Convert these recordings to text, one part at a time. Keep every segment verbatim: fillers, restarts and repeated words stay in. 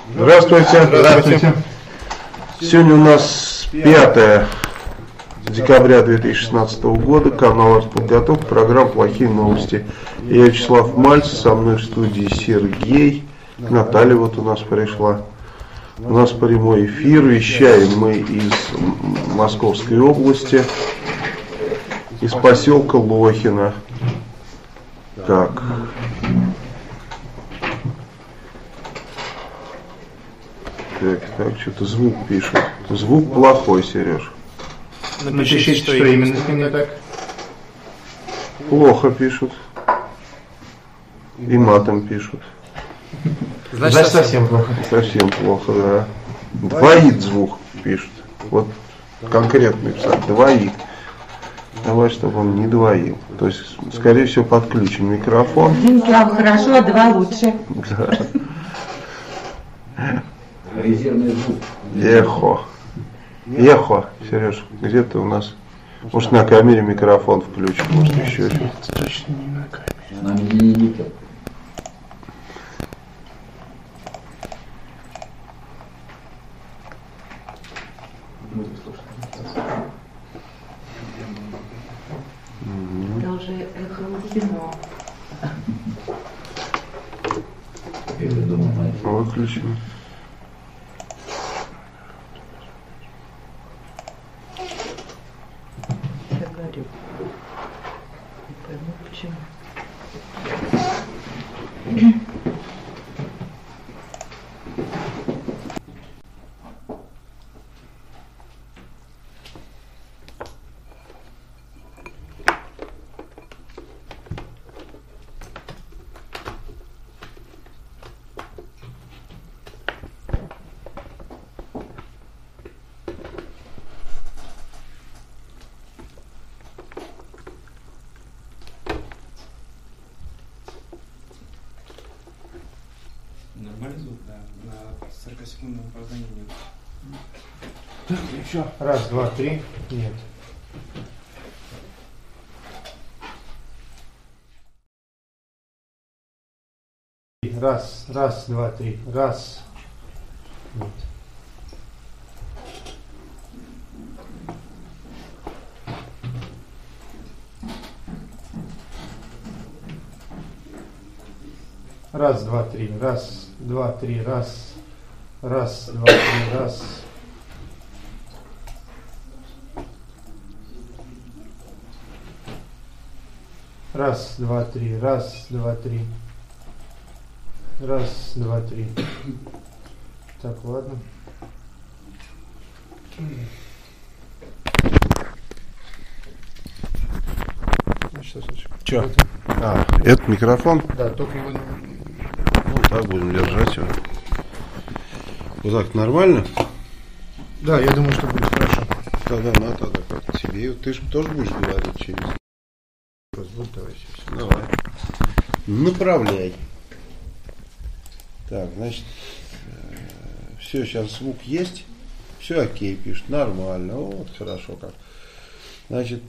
Здравствуйте. Здравствуйте. Сегодня у нас пятое декабря две тысячи шестнадцатого года, канал «Артподготовка», программа «Плохие новости». Я Вячеслав Мальцев, со мной в студии Сергей, Наталья вот у нас пришла. У нас прямой эфир, вещаем мы из Московской области, из поселка Лохино. Так. Так, так, что-то звук пишет. Звук плохой, Сереж. Напишите, что, что именно с ним не так. Плохо пишут. И матом пишут. Значит, Значит совсем плохо. Совсем плохо, да. Двоит звук пишут. Вот конкретно писать. Двоит. Давай, чтобы он не двоил. То есть, скорее всего, подключен микрофон. Один слаб хорошо, а два лучше. Да. Резервный звук. Эхо. Эхо. Сереж, где ты у нас? Может, на камере микрофон включим, может, еще что-то. Точно не на камере. На мини-нике. Это уже эхо усилено. Выключим. Я говорю. Не пойму почему. Нормальный звук, да. На сорокасекундном опоздании нет. Так, еще. Раз, два, три. Нет. Раз, раз, два, три. Раз. Нет. Раз, два, три. Раз, два, три. Раз. Раз, два, три. Раз. Раз, два, три. Раз, два, три. Раз, два, три. Так, ладно. Че? А, это микрофон? Да, только его... Ну, так будем держать его. Вот так нормально? Да, я думаю, что будет хорошо. Тогда на, тогда как тебе. Ты же тоже будешь говорить через... Звук давай сейчас. Давай. Направляй. Так, значит, все, сейчас звук есть. Все окей, пишет. Нормально. Вот, хорошо как. Значит,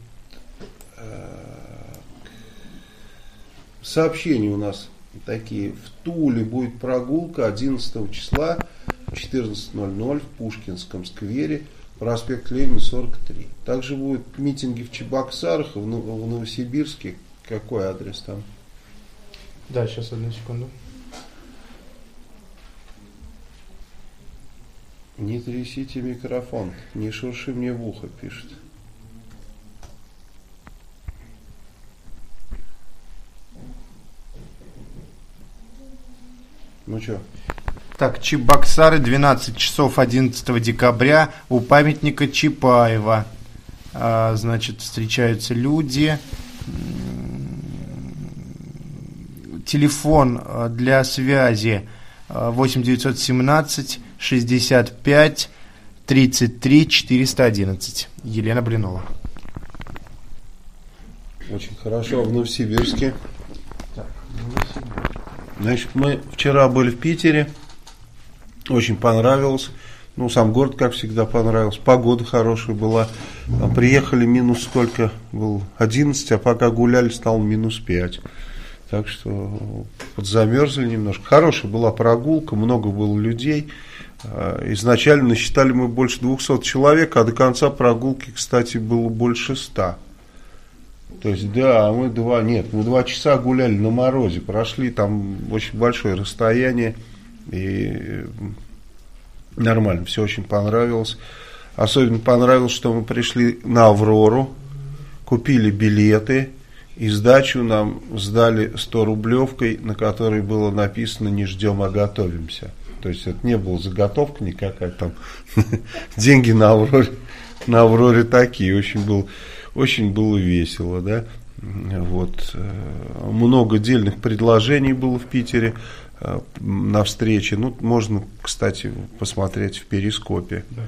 сообщения у нас такие. В Туле будет прогулка одиннадцатого числа в четырнадцать ноль ноль в Пушкинском сквере, проспект Ленина, сорок три. Также будут митинги в Чебоксарах и в Новосибирске. Какой адрес там? Да, сейчас, одну секунду. Не трясите микрофон, не шурши мне в ухо, пишет. Ну что? Так, Чебоксары, двенадцать часов одиннадцатого декабря у памятника Чапаева. А, значит, встречаются люди. Телефон для связи восемь девятьсот семнадцать шестьдесят пять тридцать три четыреста одиннадцать. Елена Блинова. Очень хорошо. В Новосибирске. Значит, мы вчера были в Питере. Очень понравилось. Ну, сам город, как всегда, понравился. Погода хорошая была. Приехали минус сколько был? одиннадцать, а пока гуляли, стало минус пять. Так что подзамерзли немножко. Хорошая была прогулка, много было людей. Изначально насчитали мы больше двухсот человек, а до конца прогулки, кстати, было больше ста. То есть, да, мы два, нет, мы два часа гуляли на морозе, прошли там очень большое расстояние, и нормально, все очень понравилось. Особенно понравилось, что мы пришли на Аврору, купили билеты, и сдачу нам сдали сто рублевкой, на которой было написано «Не ждем, а готовимся». То есть это не была заготовка никакая, там деньги на Авроре, на Авроре такие, очень было, очень было весело, да. Вот. Много дельных предложений было в Питере на встрече. Ну, можно, кстати, посмотреть в Перископе. Да.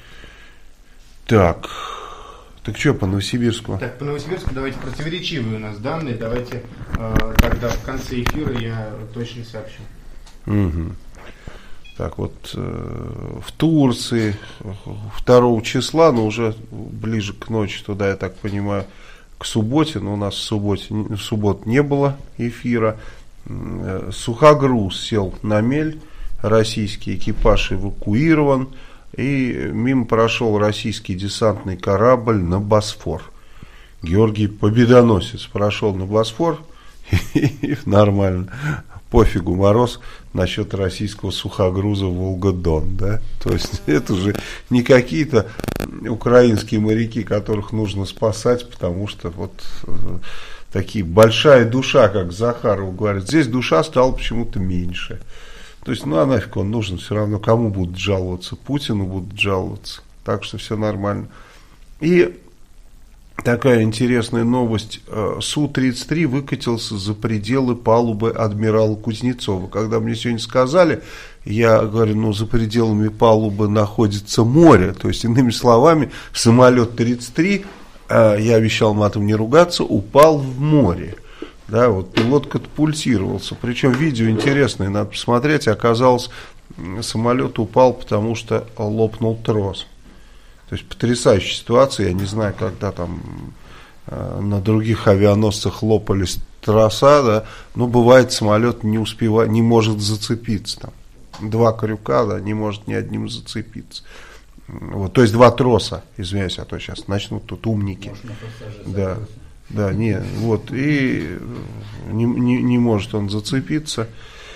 Так. Так что по Новосибирску? Так, по Новосибирску давайте противоречивые у нас данные. Давайте э, тогда в конце эфира я точно сообщу. Угу. Так вот, э, в Турции второго числа, но уже ближе к ночи туда, я так понимаю, к субботе, но у нас в субботе, в субботу не было эфира. Э, сухогруз сел на мель, российский экипаж эвакуирован. И мимо прошел российский десантный корабль на Босфор. Георгий Победоносец прошел на Босфор, и нормально, пофигу мороз насчет российского сухогруза Волга-Дон, да? То есть это же не какие-то украинские моряки, которых нужно спасать, потому что вот такие большая душа, как Захаров говорит, здесь душа стала почему-то меньше. То есть, ну а нафиг он нужен, все равно кому будут жаловаться, Путину будут жаловаться, так что все нормально. И такая интересная новость, Су тридцать три выкатился за пределы палубы адмирала Кузнецова. Когда мне сегодня сказали, я говорю, ну за пределами палубы находится море, то есть, иными словами, самолет тридцать три, я обещал матом не ругаться, упал в море. Да, вот пилот катапультировался, причем видео интересное, надо посмотреть, оказалось, самолет упал, потому что лопнул трос. То есть потрясающая ситуация, я не знаю, когда там э, на других авианосцах лопались троса, да, но бывает самолет не успевает, не может зацепиться там. Два крюка, да, не может ни одним зацепиться. Вот, то есть два троса, извиняюсь, а то сейчас начнут тут умники. Да. Да, не, вот, и не, не, не может он зацепиться,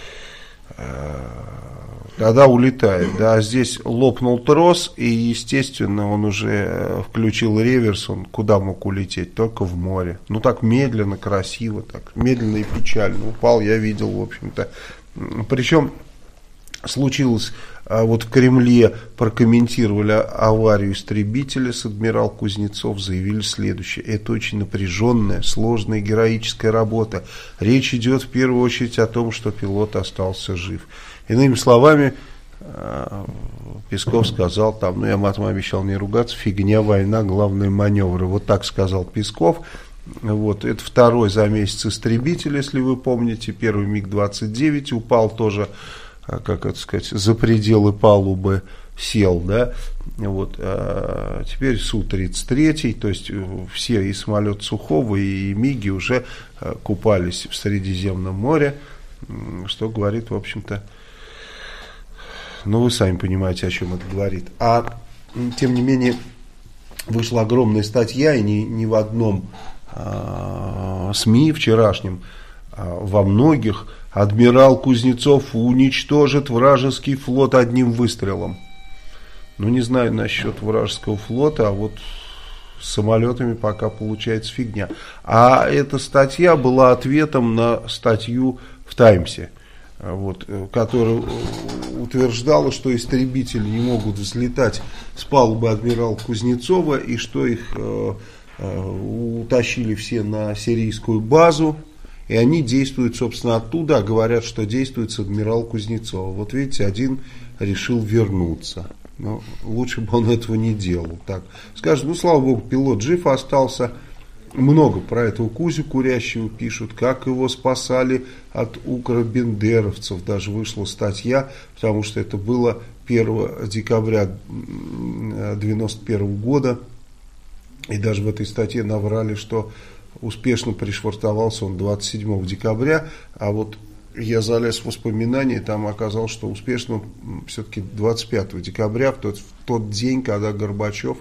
тогда улетает, да, здесь лопнул трос, и, естественно, он уже включил реверс, он куда мог улететь, только в море, ну, так медленно, красиво, так, медленно и печально, упал, я видел, в общем-то, причем случилось, вот в Кремле прокомментировали аварию истребителя с адмирал Кузнецов, заявили следующее: это очень напряженная, сложная, героическая работа. Речь идет в первую очередь о том, что пилот остался жив. Иными словами, Песков сказал там, ну я матом обещал не ругаться, фигня, война, главные маневры. Вот так сказал Песков. Вот, это второй за месяц истребитель, если вы помните, первый МиГ двадцать девять упал тоже, как это сказать, за пределы палубы сел, да, вот, а теперь Су тридцать три, то есть все и самолет Сухого, и МиГи уже купались в Средиземном море, что говорит, в общем-то, ну, вы сами понимаете, о чем это говорит. А, тем не менее, вышла огромная статья, и ни, ни в одном а, СМИ вчерашнем, а, во многих, адмирал Кузнецов уничтожит вражеский флот одним выстрелом. Ну, не знаю насчет вражеского флота, а вот с самолетами пока получается фигня. А эта статья была ответом на статью в Таймсе, вот, которая утверждала, что истребители не могут взлетать с палубы адмирала Кузнецова, и что их э, э, утащили все на сирийскую базу. И они действуют, собственно, оттуда, а говорят, что действует с адмирала Кузнецова. Вот видите, один решил вернуться. Но лучше бы он этого не делал. Так, скажем, ну, слава богу, пилот жив остался. Много про этого Кузю Курящего пишут, как его спасали от укробендеровцев. Даже вышла статья, потому что это было первого декабря девяносто первого года. И даже в этой статье наврали, что успешно пришвартовался он двадцать седьмого декабря, а вот я залез в воспоминания, там оказалось, что успешно все-таки двадцать пятого декабря, в тот, в тот день, когда Горбачев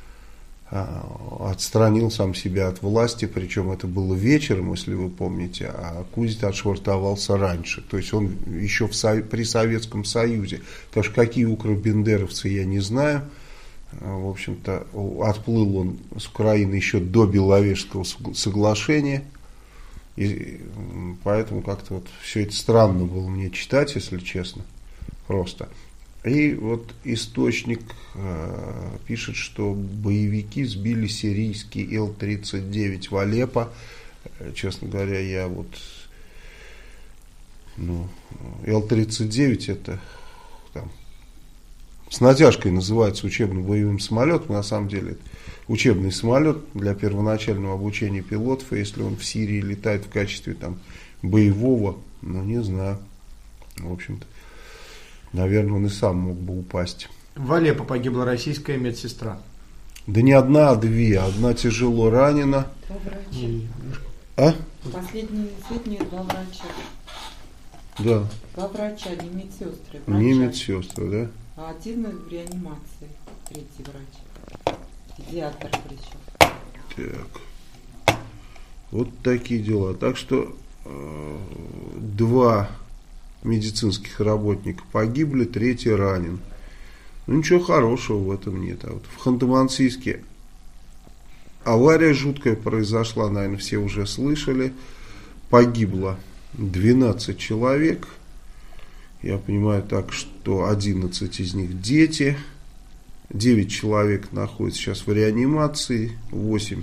отстранил сам себя от власти, причем это было вечером, если вы помните, а Кузин отшвартовался раньше, то есть он еще в, при Советском Союзе, потому что какие укробендеровцы, я не знаю, в общем-то, отплыл он с Украины еще до Беловежского соглашения, и поэтому как-то вот все это странно было мне читать, если честно, просто. И вот источник э, пишет, что боевики сбили сирийский Ил тридцать девять в Алеппо. Честно говоря, я вот... Ну, Ил тридцать девять это там, с натяжкой называется учебно-боевым самолетом. На самом деле это учебный самолет для первоначального обучения пилотов. И если он в Сирии летает в качестве там, боевого, ну не знаю, в общем-то. Наверное, он и сам мог бы упасть. В Алеппо погибла российская медсестра. Да не одна, а две. Одна тяжело ранена. Два врача. А? Последние, последние два врача. Да. Два врача, не медсестры. Врача. Не медсестры, да? А один в реанимации. Третий врач. Педиатр причем. Так. Вот такие дела. Так что э, два медицинских работников погибли, третий ранен. Ну ничего хорошего в этом нет. А вот в Ханты-Мансийске авария жуткая произошла, наверное, все уже слышали. Погибло двенадцать человек. Я понимаю так, что одиннадцать из них дети. девять человек находятся сейчас в реанимации. восемь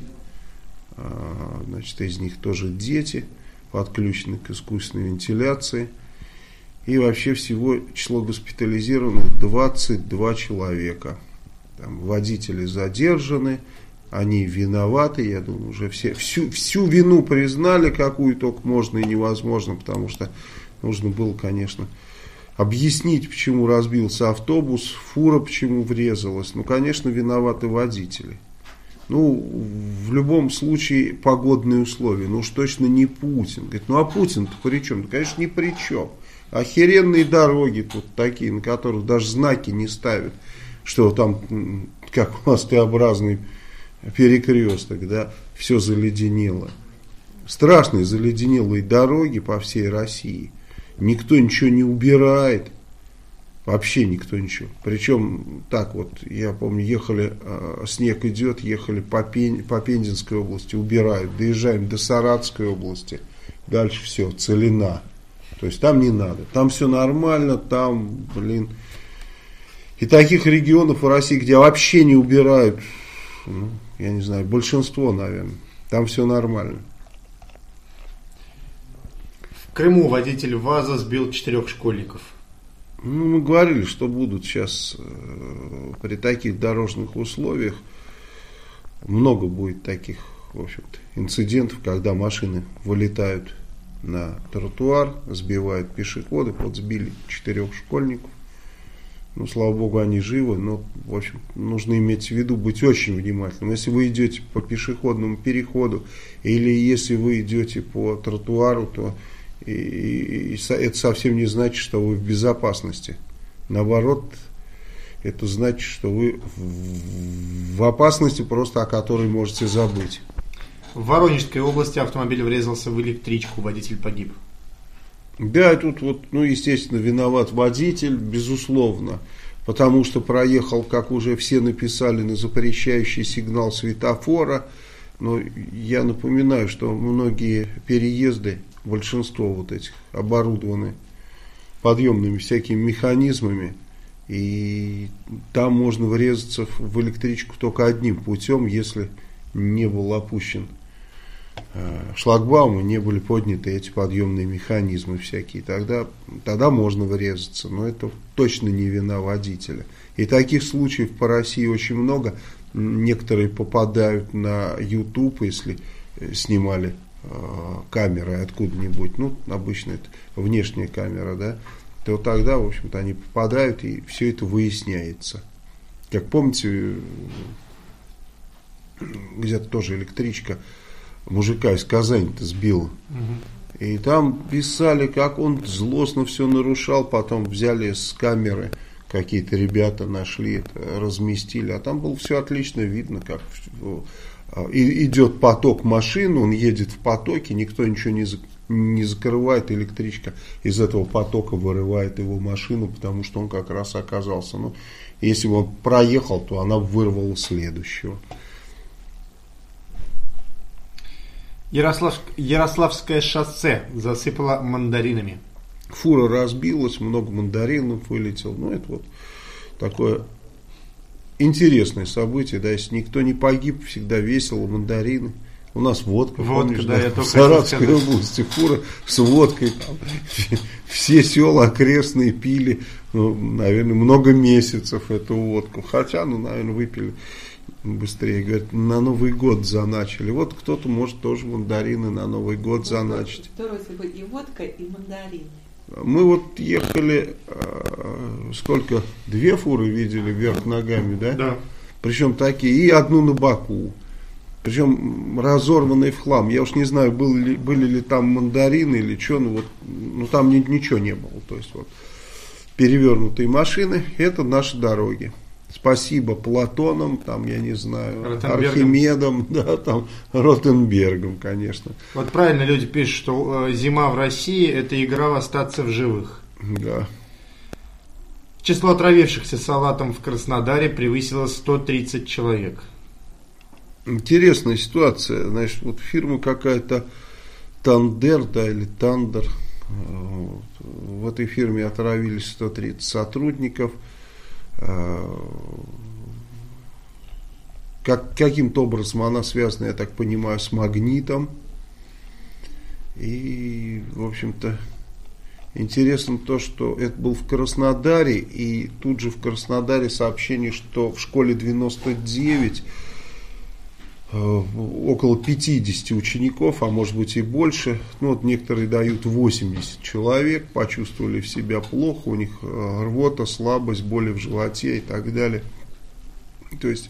значит, из них тоже дети, подключены к искусственной вентиляции. И вообще всего число госпитализированных двадцать два человека. Там водители задержаны, они виноваты, я думаю, уже все, всю, всю вину признали, какую только можно и невозможно, потому что нужно было, конечно, объяснить, почему разбился автобус, фура почему врезалась. Ну, конечно, виноваты водители. Ну, в любом случае, погодные условия, ну уж точно не Путин. Говорит, ну а Путин-то при чем? Да, конечно, ни при чем. Охеренные дороги тут такие, на которых даже знаки не ставят, что там, как мостообразный перекресток, да, все заледенело. Страшные заледенелые дороги по всей России. Никто ничего не убирает. Вообще никто ничего. Причем, так вот, я помню, ехали, э, снег идет, ехали по, Пен, по Пензенской области, убирают. Доезжаем до Саратовской области. Дальше все, целина. То есть там не надо. Там все нормально, там, блин. И таких регионов в России, где вообще не убирают, ну, я не знаю, большинство, наверное. Там все нормально. В Крыму водитель ВАЗа сбил четырех школьников. Ну, мы говорили, что будут сейчас э, при таких дорожных условиях много будет таких, в общем-то, инцидентов, когда машины вылетают на тротуар, сбивают пешеходов. Вот сбили четырех школьников. Ну, слава богу, они живы, но, в общем, нужно иметь в виду, быть очень внимательным. Если вы идете по пешеходному переходу, или если вы идете по тротуару, то и, и, и это совсем не значит, что вы в безопасности. Наоборот, это значит, что вы в, в опасности, просто о которой можете забыть. В Воронежской области автомобиль врезался в электричку, водитель погиб. Да, тут вот, ну, естественно, виноват водитель, безусловно, потому что проехал, как уже все написали, на запрещающий сигнал светофора. Но я напоминаю, что многие переезды, большинство вот этих, оборудованы подъемными всякими механизмами, и там можно врезаться в электричку только одним путем, если не был опущен шлагбаумы, не были подняты эти подъемные механизмы всякие, тогда, тогда можно врезаться, но это точно не вина водителя. И таких случаев по России очень много. Некоторые попадают на YouTube, если снимали э, камеры откуда-нибудь, ну, обычно это внешняя камера, да, то тогда, в общем-то, они попадают, и все это выясняется. Как помните, где-то тоже электричка мужика из Казани-то сбила. Угу. И там писали, как он злостно все нарушал, потом взяли с камеры, какие-то ребята нашли, это, разместили, а там было все отлично видно, как и идет поток машин, он едет в потоке, никто ничего не, не закрывает, электричка из этого потока вырывает его машину, потому что он как раз оказался, ну, если бы он проехал, то она вырвала следующего. Ярослав... Ярославское шоссе засыпало мандаринами. Фура разбилась, много мандаринов вылетело. Ну, это вот такое интересное событие. Да, если никто не погиб, всегда весело, мандарины. У нас водка, водка помнишь, да, да, я в Саратовской области фура с водкой. Там, все села окрестные пили, ну, наверное, много месяцев эту водку. Хотя, ну, наверное, выпили быстрее. Говорят, на Новый год заначили. Вот кто-то может тоже мандарины на Новый год заначить. Второй собой и водка, и мандарины. Мы вот ехали, э, сколько, две фуры видели вверх ногами, да? Да. Причем такие, и одну на боку. Причем разорванный в хлам. Я уж не знаю, были ли, были ли там мандарины или что, ну вот, ну там ни, ничего не было. То есть вот перевернутые машины, это наши дороги. Спасибо Платонам, там, я не знаю, Архимедам, да, там, Ротенбергам, конечно. Вот правильно люди пишут, что э, зима в России – это игра в остаться в живых. Да. Число отравившихся салатом в Краснодаре превысило сто тридцать человек. Интересная ситуация. Значит, вот фирма какая-то Тандер, да, или Тандер. В этой фирме отравились сто тридцать сотрудников. Как, каким-то образом она связана, я так понимаю, с магнитом. И, в общем-то, интересно то, что это был в Краснодаре. И тут же в Краснодаре сообщение, что в школе девяносто девять около пятьдесят учеников, а может быть и больше, ну вот некоторые дают восемьдесят человек, почувствовали в себя плохо, у них рвота, слабость, боли в животе и так далее. То есть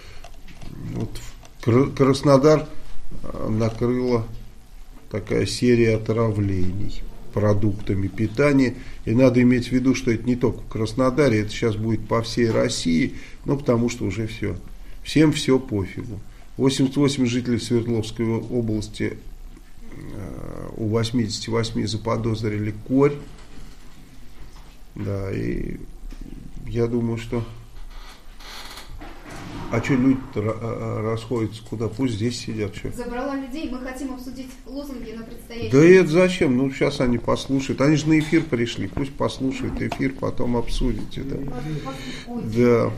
вот Краснодар накрыла такая серия отравлений продуктами питания, и надо иметь в виду, что это не только в Краснодаре, это сейчас будет по всей России, ну потому что уже все, всем все пофигу. восемьдесят восемь жителей Свердловской области, у восьмидесяти восьми заподозрили корь. Да, и я думаю, что... А что люди-то расходятся куда? Пусть здесь сидят. Что? Забрала людей, мы хотим обсудить лозунги на предстоящем. Да это зачем? Ну сейчас они послушают. Они же на эфир пришли. Пусть послушают эфир, потом обсудите. Да. Да.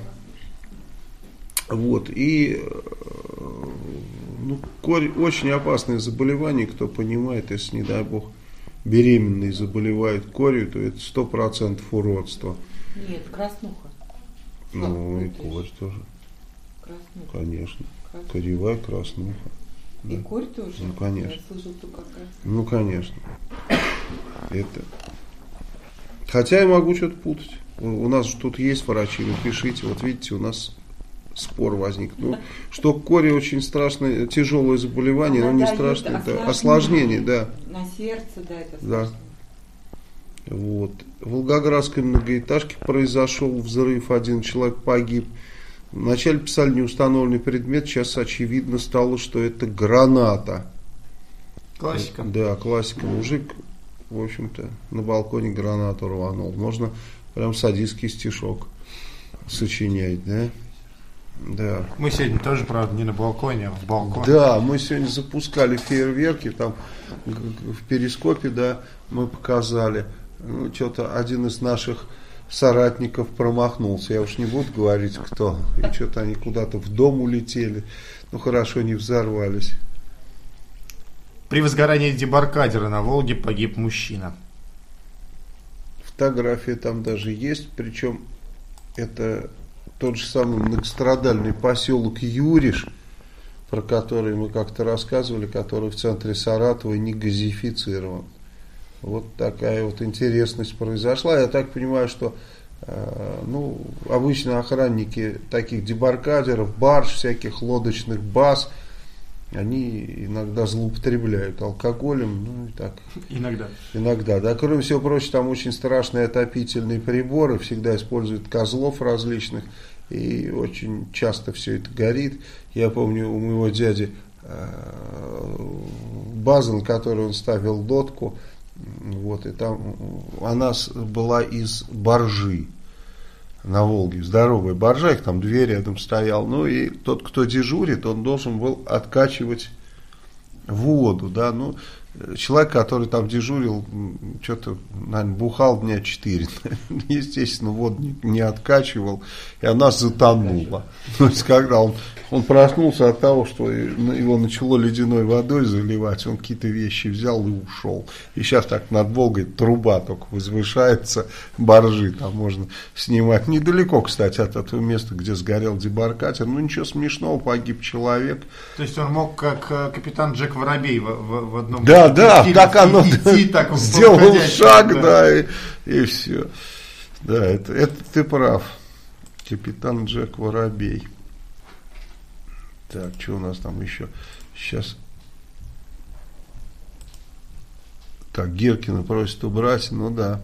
Вот, и ну, корь очень опасное заболевание, кто понимает, если, не дай бог, беременные заболевают корью, то это сто процентов уродство. Нет, краснуха. Ну, и корь тоже. Краснуха. Конечно. Краснуха. Коревая краснуха. И да. корь тоже? Ну, конечно. Я слышал только краснуха. Ну, конечно. Это... Хотя я могу что-то путать. У нас же тут есть врачи, напишите. Вот видите, у нас... спор возник. Ну, что кори очень страшное, тяжелое заболевание, она но не страшное, да, осложнение, да. На сердце, да, это страшно. Да. Вот. В Волгоградской многоэтажке произошел взрыв, один человек погиб. Вначале писали неустановленный предмет, сейчас очевидно стало, что это граната. Классика. Да, классика. Мужик, в общем-то, на балконе гранату рванул. Можно прям садистский стишок сочинять, да? Да. Мы сегодня тоже, правда, не на балконе, а в балконе. Да, мы сегодня запускали фейерверки, там в перископе, да, мы показали. Ну, что-то один из наших соратников промахнулся. Я уж не буду говорить, кто. И что-то они куда-то в дом улетели. Ну, хорошо, не взорвались. При возгорании дебаркадера на Волге погиб мужчина. Фотография там даже есть, причем это... тот же самый многострадальный поселок Юриш, про который мы как-то рассказывали, который в центре Саратова не газифицирован. Вот такая вот интересность произошла. Я так понимаю, что э, ну, обычно охранники таких дебаркадеров, барж, всяких лодочных баз, они иногда злоупотребляют алкоголем, ну и так. Иногда. Иногда, да. Кроме всего прочего, там очень страшные отопительные приборы, всегда используют козлов различных, и очень часто все это горит. Я помню, у моего дяди база, на которой он ставил лодку, вот, и там она была из баржи на Волге, здоровая баржа, их там две рядом стоял, ну и тот, кто дежурит, он должен был откачивать воду, да, ну, человек, который там дежурил, что-то, наверное, бухал дня четыре, естественно, воду не, не откачивал, и она затонула. То есть, когда он, он проснулся от того, что его начало ледяной водой заливать, он какие-то вещи взял и ушел. И сейчас так над Волгой труба только возвышается, баржи там можно снимать. Недалеко, кстати, от этого места, где сгорел дебаркадер. Ну, ничего смешного, погиб человек. То есть, он мог, как капитан Джек Воробей в, в, в одном... Да, да, так оно идти, так сделал шаг, да, да и, и все. Да, это, это ты прав. Капитан Джек Воробей. Так, что у нас там еще? Сейчас. Так, Гиркина просит убрать, ну да.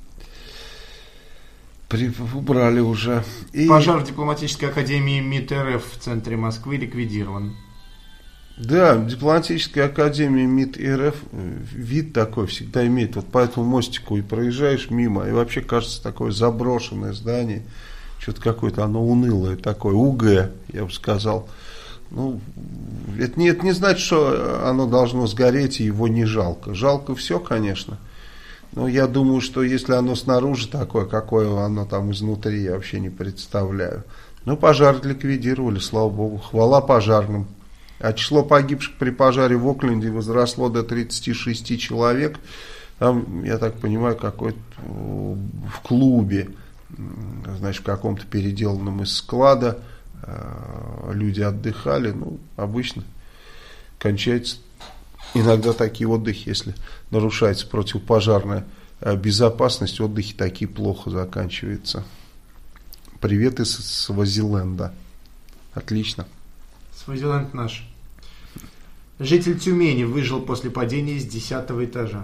При, убрали уже. И... Пожар в дипломатической академии МИД РФ в центре Москвы ликвидирован. Да, дипломатическая академия МИД РФ вид такой всегда имеет. Вот по этому мостику и проезжаешь мимо, и вообще кажется такое заброшенное здание. Что-то какое-то оно унылое такое, УГ, я бы сказал. Ну, это не, это не значит, что оно должно сгореть и его не жалко. Жалко все, конечно. Но я думаю, что если оно снаружи такое, какое оно там изнутри, я вообще не представляю. Ну, пожар ликвидировали, слава богу. Хвала пожарным. А число погибших при пожаре в Окленде возросло до тридцати шести человек. Там, я так понимаю, какой-то в клубе, значит, в каком-то переделанном из склада люди отдыхали. Ну, обычно кончается иногда такие отдыхи, если нарушается противопожарная безопасность, отдыхи такие плохо заканчиваются. Привет из Свазиленда. Отлично. Свазиленд наш. Житель Тюмени выжил после падения с десятого этажа.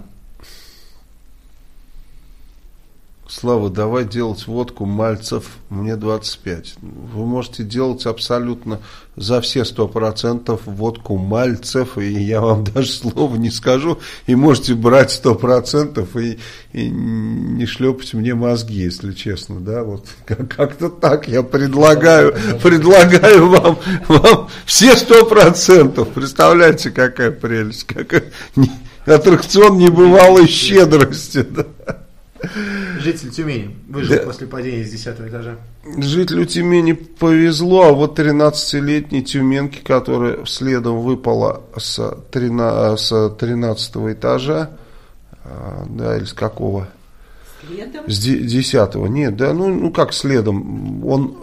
Слава, давай делать водку Мальцев, мне двадцать пять. Вы можете делать абсолютно за все сто процентов водку Мальцев, и я вам даже слова не скажу, и можете брать сто процентов и, и не шлепать мне мозги, если честно, да, вот как-то так я предлагаю, предлагаю вам, вам все сто процентов, представляете, какая прелесть, какая аттракцион небывалой щедрости, да. Житель Тюмени выжил да. после падения с десятого этажа. Жителю Тюмени повезло, а вот тринадцатилетней тюменке, которая следом выпала с тринадцатого этажа, да, или с какого? Следом? С десятого. Нет, да, ну, ну как следом? Он,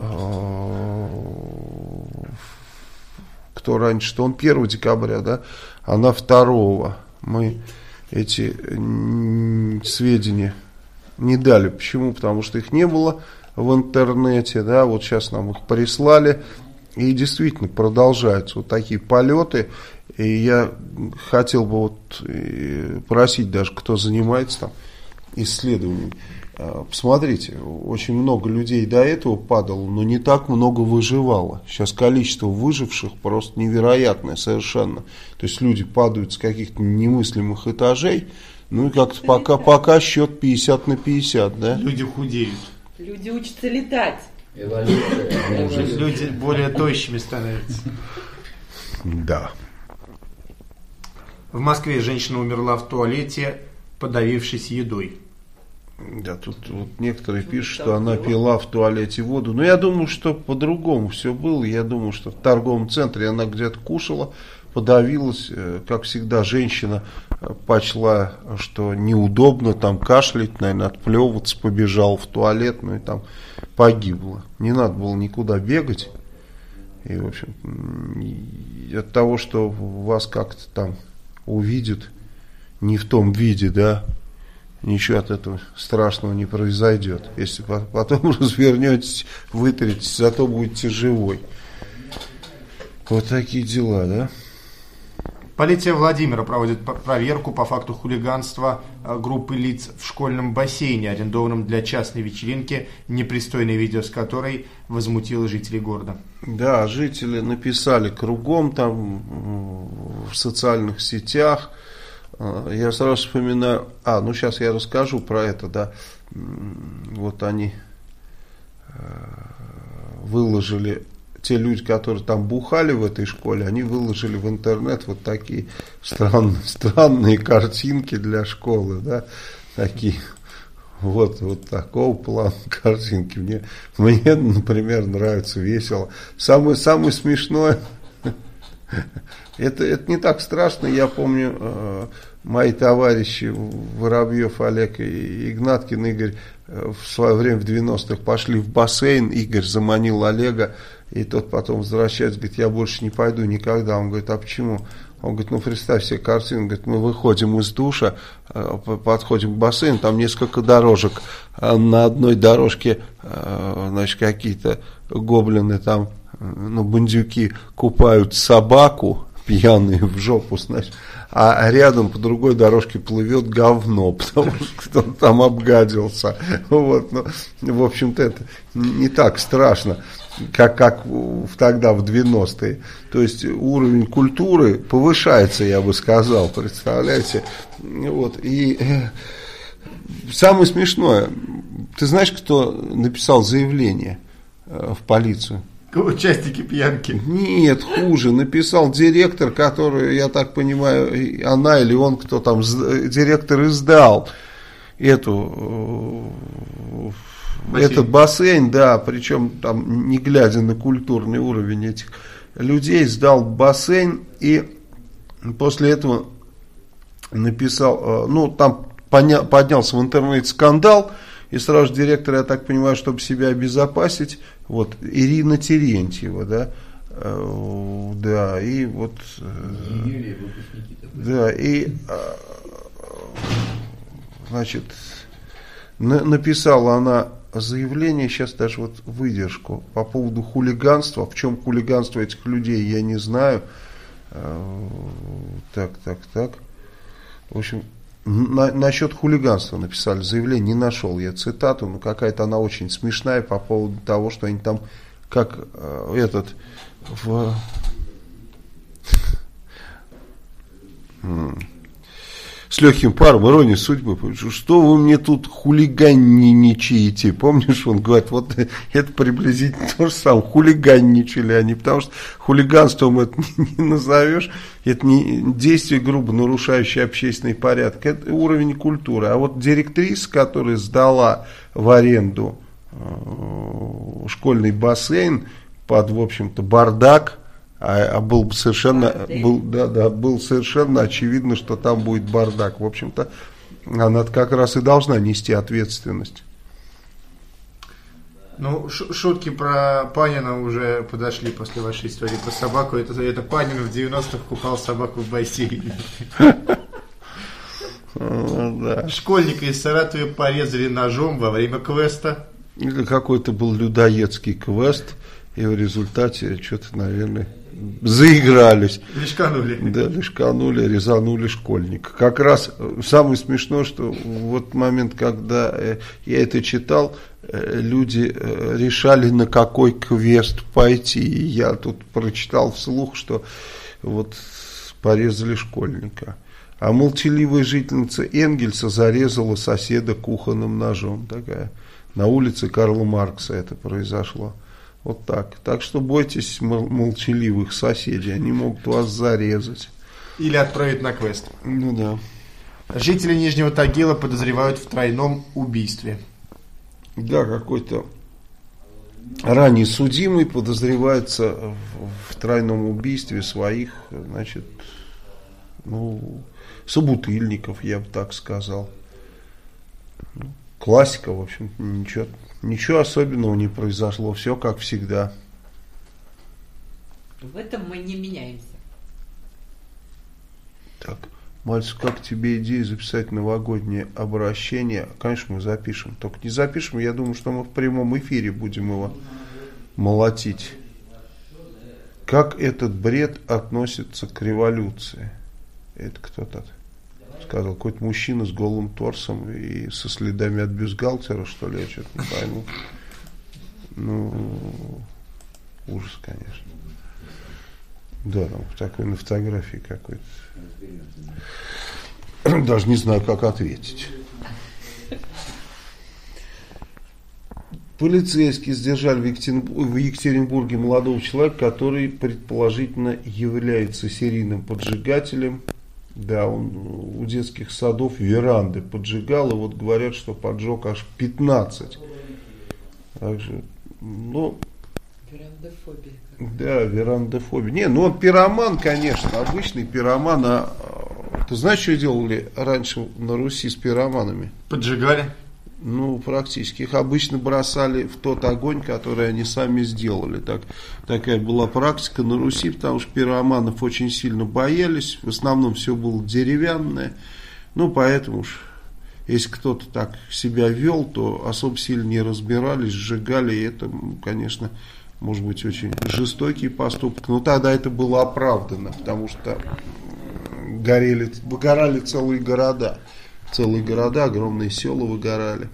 кто раньше, что он первого декабря, да, она второго. Мы эти сведения не дали. Почему? Потому что их не было в интернете, да, вот сейчас нам их прислали, и действительно продолжаются вот такие полеты, и я хотел бы вот просить даже, кто занимается там исследованием, посмотрите, очень много людей до этого падало, но не так много выживало. Сейчас количество выживших просто невероятное совершенно. То есть люди падают с каких-то немыслимых этажей, ну и как-то пока, пока счет пятьдесят на пятьдесят, да? Люди худеют. Люди учатся летать. Люди более тощими становятся. Да. В Москве женщина умерла в туалете, подавившись едой. Да, тут вот некоторые пишут, что она пила в туалете воду. Но я думаю, что по-другому все было. Я думаю, что в торговом центре она где-то кушала, подавилась. Как всегда, женщина почла, что неудобно там кашлять, наверное, отплевываться, побежала в туалет, ну и там погибла. Не надо было никуда бегать. И, в общем, от того, что вас как-то там увидят не в том виде, да, ничего от этого страшного не произойдет. Если потом развернетесь, вытритесь, зато будете живой. Вот такие дела, да? Полиция Владимира проводит проверку по факту хулиганства группы лиц в школьном бассейне, арендованном для частной вечеринки, непристойное видео с которой возмутило жителей города. Да, жители написали кругом там в социальных сетях. Я сразу вспоминаю, а, ну сейчас я расскажу про это, да. Вот они выложили, те люди, которые там бухали в этой школе, они выложили в интернет вот такие странные, странные картинки для школы, да, такие, вот, вот такого плана картинки. Мне, мне, например, нравится, весело. Самое, самое смешное, это, это не так страшно, я помню, мои товарищи Воробьев Олег и Игнаткин Игорь в свое время в девяностых пошли в бассейн, Игорь заманил Олега, и тот потом возвращается, говорит, я больше не пойду никогда. Он говорит, а почему? Он говорит, ну представь себе картину, говорит, мы выходим из душа, подходим к бассейну, там несколько дорожек, на одной дорожке, значит, какие-то гоблины там, ну, бандюки купают собаку, пьяные в жопу, значит, а рядом по другой дорожке плывет говно, потому что кто-то там обгадился. Вот, ну, в общем-то, это не так страшно, как, как тогда, в девяностые. То есть уровень культуры повышается, я бы сказал, представляете. Вот, и э, самое смешное, ты знаешь, кто написал заявление э, в полицию? Участники пьянки. Нет, хуже. Написал директор, который, я так понимаю, она или он, кто там, директор издал эту, бассейн. Этот бассейн, да, причем там, не глядя на культурный уровень этих людей, сдал бассейн и после этого написал, ну, там подня, поднялся в интернете скандал, и сразу же директор, я так понимаю, чтобы себя обезопасить, вот, Ирина Терентьева, да, э, да, и вот, э, да, и, э, значит, на, написала она заявление, сейчас даже вот выдержку, по поводу хулиганства, в чем хулиганство этих людей, я не знаю, э, так, так, так, в общем, На, насчет хулиганства написали заявление, не нашел я цитату, но какая-то она очень смешная по поводу того, что они там, как э, этот, в, с легким паром, ирония судьбы, что вы мне тут хулиганничаете, помнишь, он говорит, вот это приблизительно то же самое, хулиганничали они, потому что хулиганством это не, не назовешь, это не действие, грубо нарушающее общественный порядок, это уровень культуры, а вот директриса, которая сдала в аренду э, школьный бассейн под, в общем-то, бардак, А, а был совершенно, был, да, да, был совершенно очевидно, что там будет бардак. В общем-то, она как раз и должна нести ответственность. Ну, шутки про Панина уже подошли после вашей истории про собаку. Это, это Панин в девяностых купал собаку в бассейне. Школьника из Саратова порезали ножом во время квеста. Или какой-то был людоедский квест, и в результате что-то, наверное, заигрались. Лишканули. Да, лишканули, резанули школьника. Как раз самое смешное, что в этот момент, когда я это читал, люди решали, на какой квест пойти. И я тут прочитал вслух, что вот порезали школьника. А молчаливая жительница Энгельса зарезала соседа кухонным ножом. Такая. На улице Карла Маркса это произошло. Вот так. Так что бойтесь молчаливых соседей, они могут вас зарезать. Или отправить на квест. Ну да. Жители Нижнего Тагила подозревают в тройном убийстве. Да, какой-то ранее судимый подозревается в, в тройном убийстве своих, значит, ну, собутыльников, я бы так сказал. Классика, в общем, ничего, ничего особенного не произошло, все как всегда. В этом мы не меняемся. Так, мальчик, как тебе идея записать новогоднее обращение? Конечно, мы запишем, только не запишем, я думаю, что мы в прямом эфире будем его молотить. Как этот бред относится к революции? Это кто-то сказал, какой-то мужчина с голым торсом и со следами от бюстгальтера, что ли, я что-то не пойму. Ну, ужас, конечно. Да, там такой на фотографии какой-то. Даже не знаю, как ответить. Полицейские задержали в Екатеринбурге молодого человека, который предположительно является серийным поджигателем. Да, он у детских садов веранды поджигал, и вот говорят, что поджег аж пятнадцать. Также, ну... Верандофобия. Да, верандофобия. Не, ну он пироман, конечно, обычный пироман. А ты знаешь, что делали раньше на Руси с пироманами? Поджигали? Ну, практически. Их обычно бросали в тот огонь, который они сами сделали. Так, такая была практика на Руси, потому что пироманов очень сильно боялись. В основном все было деревянное. Ну, поэтому уж, если кто-то так себя вел, то особо сильно не разбирались, сжигали. И это, конечно, может быть очень жестокий поступок. Но тогда это было оправдано, потому что горели, выгорали целые города. Целые города, огромные села выгорали.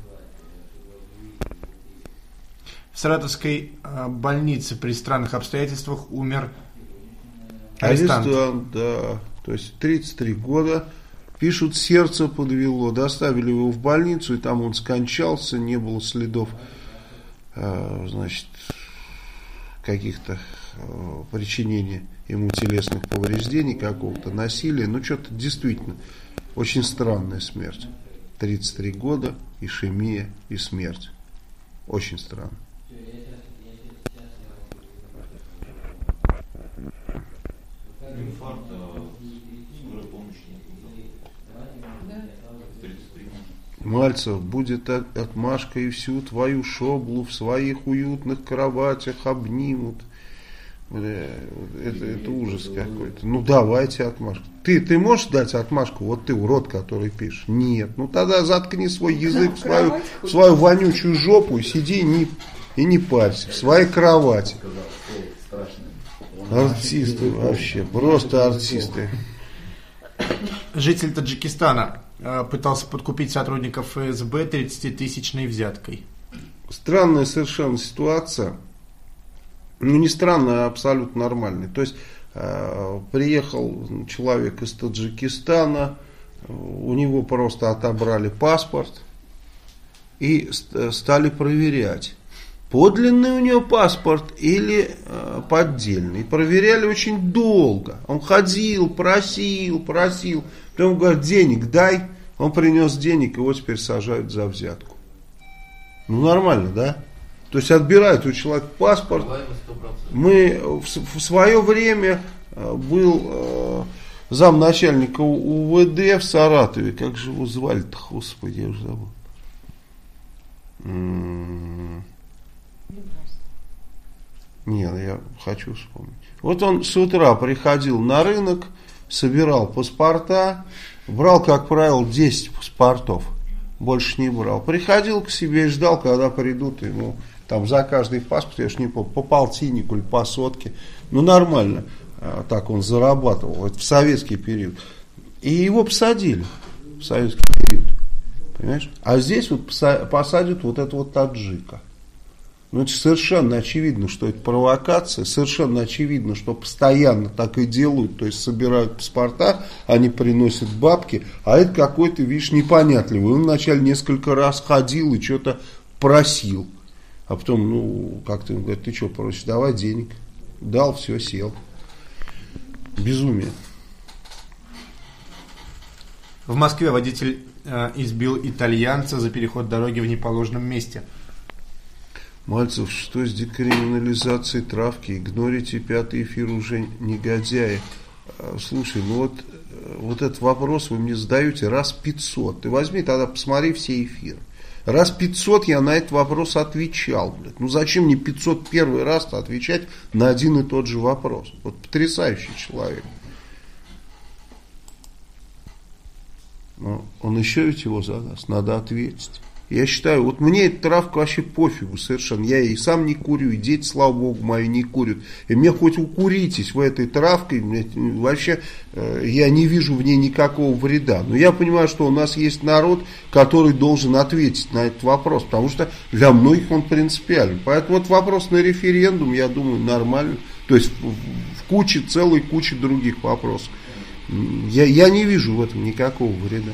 В Саратовской э, больнице при странных обстоятельствах умер арестант. Арестант, да. То есть тридцать три года. Пишут, сердце подвело. Доставили его в больницу, и там он скончался. Не было следов, э, значит, каких-то э, причинения ему телесных повреждений, какого-то насилия. Ну, что-то действительно... Очень странная смерть. тридцать три года, ишемия и смерть. Очень странно. Инфаркт, скорой помощи нет. Мальцев, будет отмашка, и всю твою шоблу в своих уютных кроватях обнимут. Бля, это, это ужас какой-то. Ну давайте отмашку. Ты, ты можешь дать отмашку? Вот ты, урод, который пишешь. Нет. Ну тогда заткни свой язык в свою, в свою вонючую жопу и сиди и не, и не парься. В своей кровати. Артисты вообще. Просто артисты. Житель Таджикистана э, пытался подкупить сотрудников эф эс бэ тридцатитысячной взяткой. Странная совершенно ситуация. Ну, не странно, а абсолютно нормальный. То есть, э, приехал человек из Таджикистана, у него просто отобрали паспорт и ст- стали проверять, подлинный у него паспорт или э, поддельный. И проверяли очень долго. Он ходил, просил, просил. Потом говорит, денег дай. Он принес денег, его теперь сажают за взятку. Ну, нормально, да? То есть отбирают у человека паспорт. Мы в, в свое время был э, замначальника у вэ дэ в Саратове. Как же его звали-то, господи, я уже забыл. М-м- Нет, я хочу вспомнить. Вот он с утра приходил на рынок, собирал паспорта, брал, как правило, десять паспортов. Больше не брал. Приходил к себе и ждал, когда придут ему. Там за каждый паспорт, я уж не помню, по полтиннику или по сотке. Ну, нормально. А, так он зарабатывал. Это в советский период. И его посадили в советский период. Понимаешь? А здесь вот посадят вот этого вот таджика. Ну, это совершенно очевидно, что это провокация. Совершенно очевидно, что постоянно так и делают. То есть собирают паспорта, они приносят бабки. А это какой-то, видишь, непонятливый. Он вначале несколько раз ходил и что-то просил. А потом, ну, как-то он говорит, ты что просишь, давай денег. Дал, все, сел. Безумие. В Москве водитель э, избил итальянца за переход дороги в неположенном месте. Мальцев, что с декриминализацией травки? Игнорите пятый эфир уже, негодяи. Слушай, ну вот, вот этот вопрос вы мне задаете раз пятьсот. Ты возьми тогда, посмотри все эфиры. Раз пятьсот я на этот вопрос отвечал. Блядь. Ну зачем мне пятьсот первый раз-то отвечать на один и тот же вопрос? Вот потрясающий человек. Но он еще ведь его задаст. Надо ответить. Я считаю, вот мне эта травка вообще пофигу совершенно. Я и сам не курю, и дети, слава богу, мои не курят. И мне хоть укуритесь в этой травке, мне, вообще э, я не вижу в ней никакого вреда. Но я понимаю, что у нас есть народ, который должен ответить на этот вопрос, потому что для многих он принципиален. Поэтому вот вопрос на референдум, я думаю, нормально. То есть в, в куче, целой куче других вопросов. Я, я не вижу в этом никакого вреда.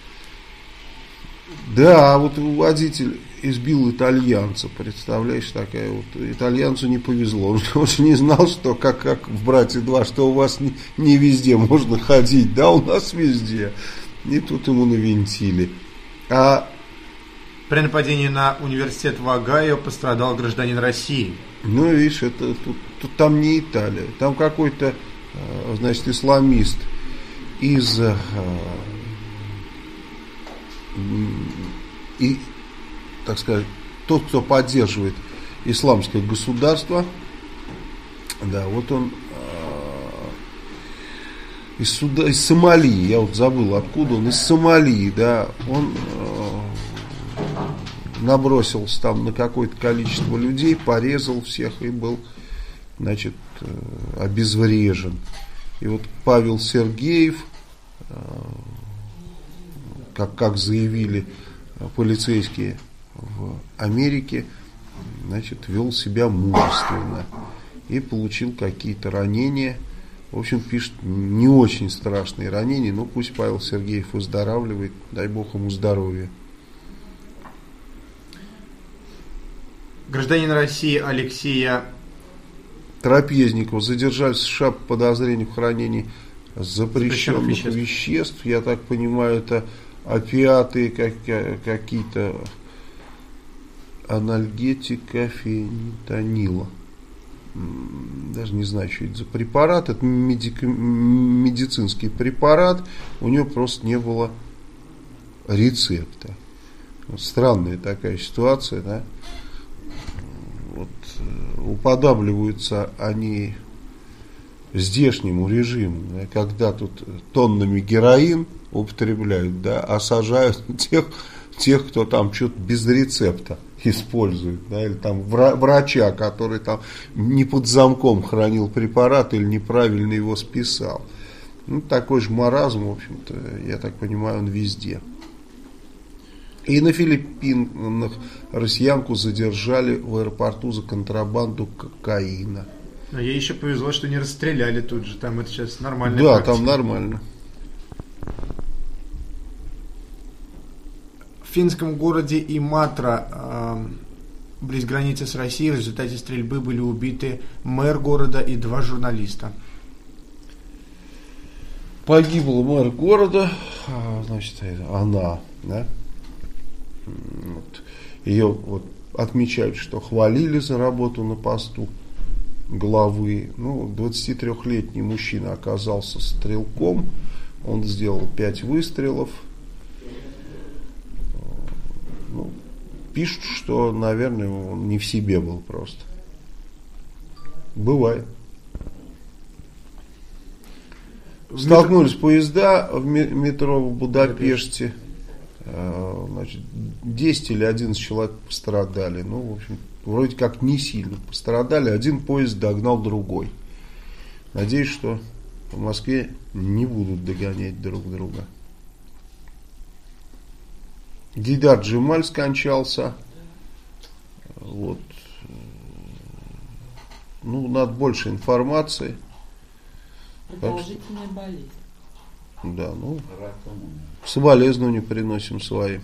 Да, вот водитель избил итальянца, представляешь, такая вот, итальянцу не повезло, он уже не знал, что как, как в «Брате два», что у вас не, не везде можно ходить, да, у нас везде, и тут ему навинтили. А при нападении на университет в Огайо пострадал гражданин России. Ну, видишь, это, тут, тут там не Италия, там какой-то, значит, исламист из... И, так сказать, тот, кто поддерживает исламское государство, да, вот он э, из, Суда, из Сомали, я вот забыл откуда он, из Сомали, да, он э, набросился там на какое-то количество людей, порезал всех и был, значит, э, обезврежен. И вот Павел Сергеев, э, Как, как заявили полицейские в Америке, значит, вел себя мужественно и получил какие-то ранения. В общем, пишет, не очень страшные ранения, но пусть Павел Сергеев выздоравливает, дай бог ему здоровья. Гражданин России Алексея Трапезникова задержали в США по подозрению в хранении запрещенных веществ. веществ. Я так понимаю, это опиаты, как, какие-то анальгетика, фенитонила. Даже не знаю, что это за препарат. Это медик, медицинский препарат. У него просто не было рецепта. Вот странная такая ситуация, да? Вот, уподабливаются они здешнему режиму, да, когда тут тоннами героин употребляют, да, а сажают тех, тех, кто там что-то без рецепта использует, да, или там врача, который там не под замком хранил препарат или неправильно его списал. Ну, такой же маразм, в общем-то, я так понимаю, он везде. И на Филиппинах россиянку задержали в аэропорту за контрабанду кокаина. А ей еще повезло, что не расстреляли тут же, там это сейчас нормально. Да, практика. Там нормально. В финском городе Иматра, э, близ границы с Россией, в результате стрельбы были убиты мэр города и два журналиста. Погибла мэр города, значит, она, да, вот. Ее вот отмечают, что хвалили за работу на посту главы. Ну, двадцатитрёхлетний мужчина оказался стрелком, он сделал пять выстрелов. Ну, пишут, что, наверное, он не в себе был просто. Бывает. Столкнулись поезда в метро в Будапеште. Значит, десять или одиннадцать человек пострадали. Ну, в общем, вроде как не сильно пострадали. Один поезд догнал другой. Надеюсь, что в Москве не будут догонять друг друга. Гейдар Джемаль скончался. Вот. Ну, надо больше информации. Продолжительная болезнь. Да, ну, соболезнования приносим свои.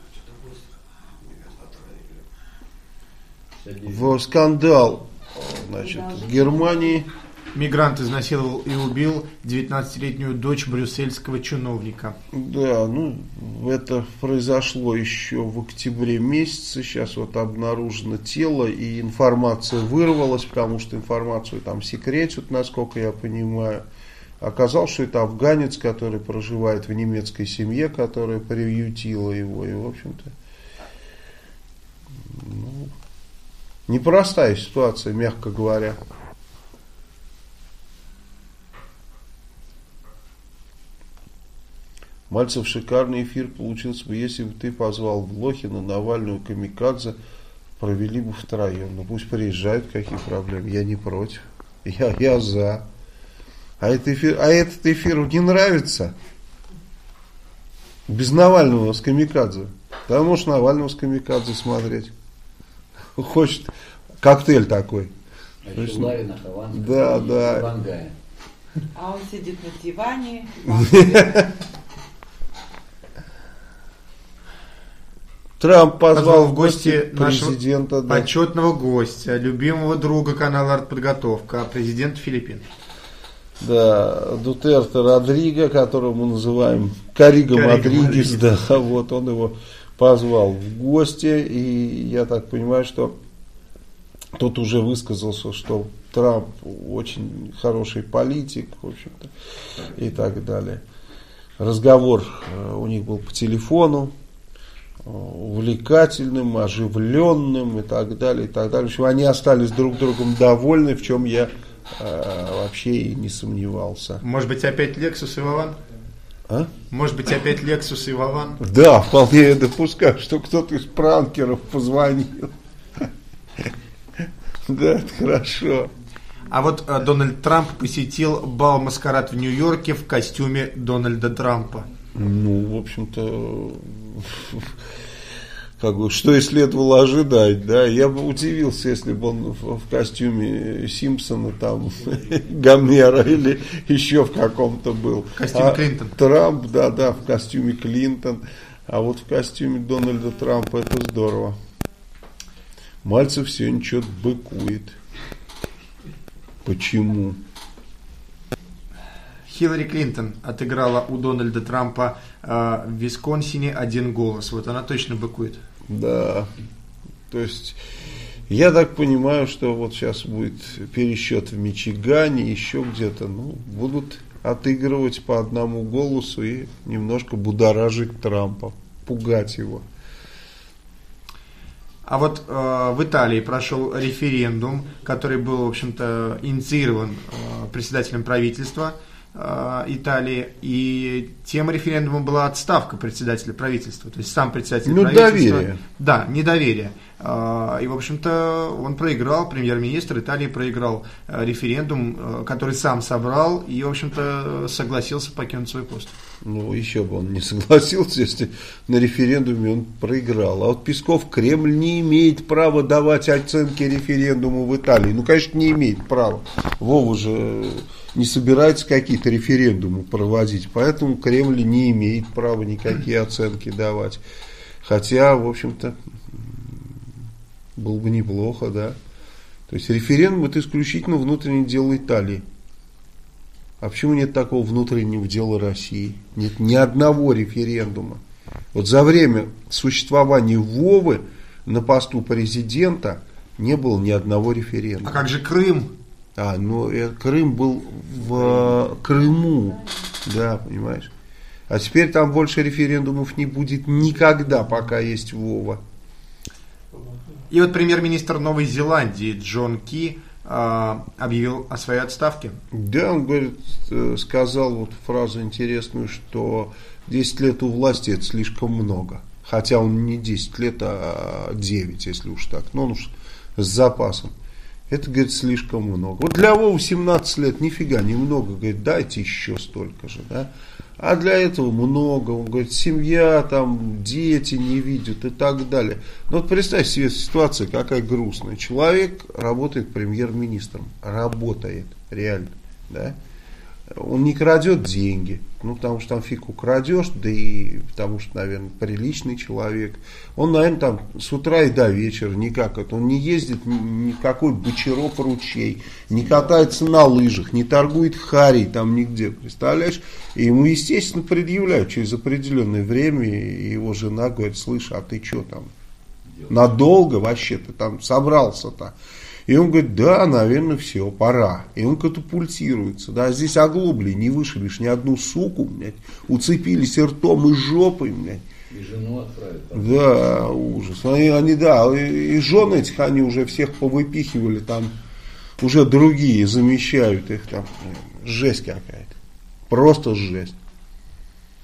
В скандал, значит, в Германии. Мигрант изнасиловал и убил девятнадцатилетнюю дочь брюссельского чиновника. Да, ну, это произошло еще в октябре месяце. Сейчас вот обнаружено тело, и информация вырвалась, потому что информацию там секретят, насколько я понимаю. Оказалось, что это афганец, который проживает в немецкой семье, которая приютила его. И, в общем-то, ну, непростая ситуация, мягко говоря. Мальцев, шикарный эфир получился бы, если бы ты позвал Блохина, Навального, Камикадзе, провели бы втроем. Ну пусть приезжают, какие проблемы, я не против, я, я за. А, это эфир, а этот эфир не нравится? Без Навального с Камикадзе. Да, можешь Навального с Камикадзе смотреть. Хочет коктейль такой. А еще Ларина, Хованская, да, да. Ивангая. А он сидит на диване. Трамп позвал, Позвал в гости президента, нашего да. почетного гостя, любимого друга канала «Артподготовка», президента Филиппин. Да, Дутерте Родриго, которого мы называем Кариго Мадригес, да, вот он его позвал в гости, и я так понимаю, что тот уже высказался, что Трамп очень хороший политик, в общем-то, и так далее. Разговор у них был по телефону, увлекательным, оживленным и так далее, и так далее. В общем, они остались друг другом довольны, в чем я э, вообще и не сомневался. Может быть, опять Лексус и Вован? А? Может быть, опять Лексус и Вован? Да, вполне я допускаю, что кто-то из пранкеров позвонил. Да, это хорошо. А вот э, Дональд Трамп посетил бал-маскарад в Нью-Йорке в костюме Дональда Трампа. Ну, в общем-то, как бы, что и следовало ожидать, да, я бы удивился, если бы он в, в костюме Симпсона, там, Гомера или еще в каком-то был. В костюме а Клинтон. Трамп, да, да, в костюме Клинтон, а вот в костюме Дональда Трампа это здорово. Мальцев сегодня что-то быкует. Почему? Хиллари Клинтон отыграла у Дональда Трампа э, в Висконсине один голос. Вот она точно быкует. Да. То есть, я так понимаю, что вот сейчас будет пересчет в Мичигане, еще где-то. Ну, будут отыгрывать по одному голосу и немножко будоражить Трампа, пугать его. А вот э, в Италии прошел референдум, который был, в общем-то, инициирован э, председателем правительства э, Италии, и тема референдума была отставка председателя правительства, то есть сам председатель ну, правительства. Недоверие. Да, недоверие. Э, и, в общем-то, он проиграл, премьер-министр Италии проиграл э, референдум, э, который сам собрал и, в общем-то, согласился покинуть свой пост. Ну, еще бы он не согласился, если на референдуме он проиграл. А вот Песков: Кремль не имеет права давать оценки референдуму в Италии. Ну, конечно, не имеет права. Вова же не собирается какие-то референдумы проводить, поэтому Кремль не имеет права никакие оценки давать. Хотя, в общем-то, было бы неплохо, да. То есть референдум — это исключительно внутреннее дело Италии. А почему нет такого внутреннего дела России? Нет ни одного референдума. Вот за время существования Вовы на посту президента не было ни одного референдума. А как же Крым? А, ну, э, Крым был в э, Крыму, да, понимаешь. А теперь там больше референдумов не будет никогда, пока есть Вова. И вот премьер-министр Новой Зеландии Джон Ки объявил о своей отставке. Да, он говорит, сказал вот фразу интересную, что десять лет у власти — это слишком много. Хотя он не десять лет, а девять, если уж так. Но он уж с запасом. Это, говорит, слишком много. Вот для Вовы семнадцать лет нифига не много. Говорит, дайте еще столько же, да. А для этого много. Он говорит, семья, там, дети не видят и так далее. Но вот представь себе ситуацию, какая грустная. Человек работает премьер-министром. Работает, реально, да. Он не крадет деньги, ну, потому что там фиг украдешь, да и потому что, наверное, приличный человек. Он, наверное, там с утра и до вечера никак это. Он не ездит ни в какой Бочаров ручей, не катается на лыжах, не торгует харей там нигде, представляешь? И ему, естественно, предъявляют через определенное время, и его жена говорит, слышь, а ты что там, надолго вообще ты там собрался-то? И он говорит, да, наверное, все, пора. И он катапультируется. Да, здесь оглобли, не вышибешь ни одну суку, блядь, уцепились ртом и жопой, блядь. И жену отправят. Да, ужас. Они, они, да, и, и жен этих они уже всех повыпихивали, там уже другие замещают их, там жесть какая-то. Просто жесть.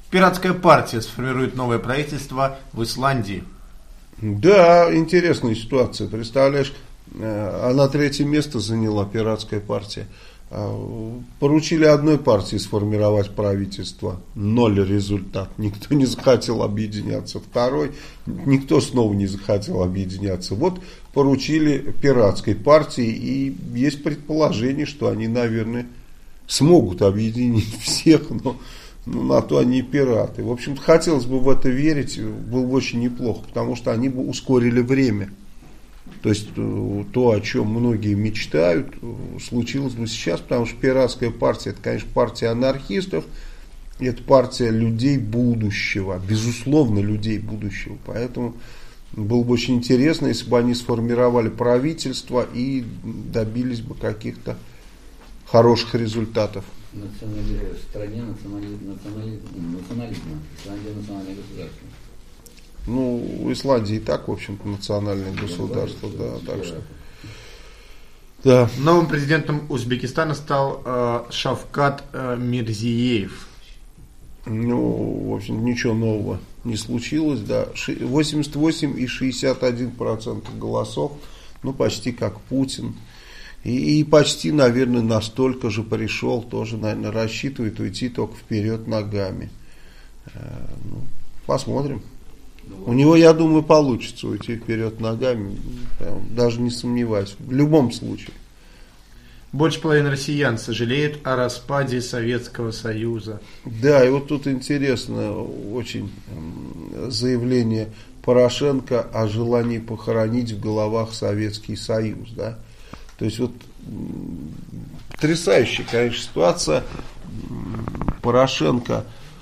Пиратская партия сформирует новое правительство в Исландии. Да, интересная ситуация. Представляешь, она третье место заняла, пиратская партия. Поручили одной партии сформировать правительство. Ноль результат. Никто не захотел объединяться. Второй, никто снова не захотел объединяться. Вот поручили пиратской партии. И есть предположение, что они, наверное, смогут объединить всех, но, но на то они и пираты. В общем-то, хотелось бы в это верить. Было бы очень неплохо, потому что они бы ускорили время. То есть то, о чем многие мечтают, случилось бы сейчас, потому что пиратская партия, это, конечно, партия анархистов, это партия людей будущего, безусловно, людей будущего. Поэтому было бы очень интересно, если бы они сформировали правительство и добились бы каких-то хороших результатов. Национали... В стране национализм, национализм, национализм, Исландия национальное государство. Ну, у Исландии и так, в общем-то, национальное государство, да, так что. Да. Новым президентом Узбекистана стал э, Шавкат э, Мирзиеев. Ну, в общем, ничего нового не случилось, да. восемьдесят восемь и шестьдесят один процент голосов, ну, почти как Путин. И, и почти, наверное, настолько же пришел, тоже, наверное, рассчитывает уйти только вперед ногами. Э, ну, посмотрим. У него, я думаю, получится уйти вперед ногами, даже не сомневаюсь, в любом случае. Больше половины россиян сожалеют о распаде Советского Союза. Да, и вот тут интересно очень заявление Порошенко о желании похоронить в головах Советский Союз. Да? То есть вот потрясающая, конечно, ситуация. Порошенко...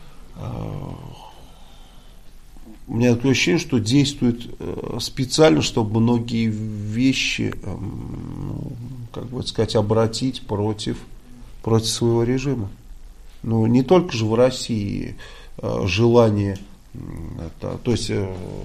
У меня такое ощущение, что действует специально, чтобы многие вещи, ну, как бы сказать, обратить против, против своего режима. Ну, не только же в России желание, это, то есть,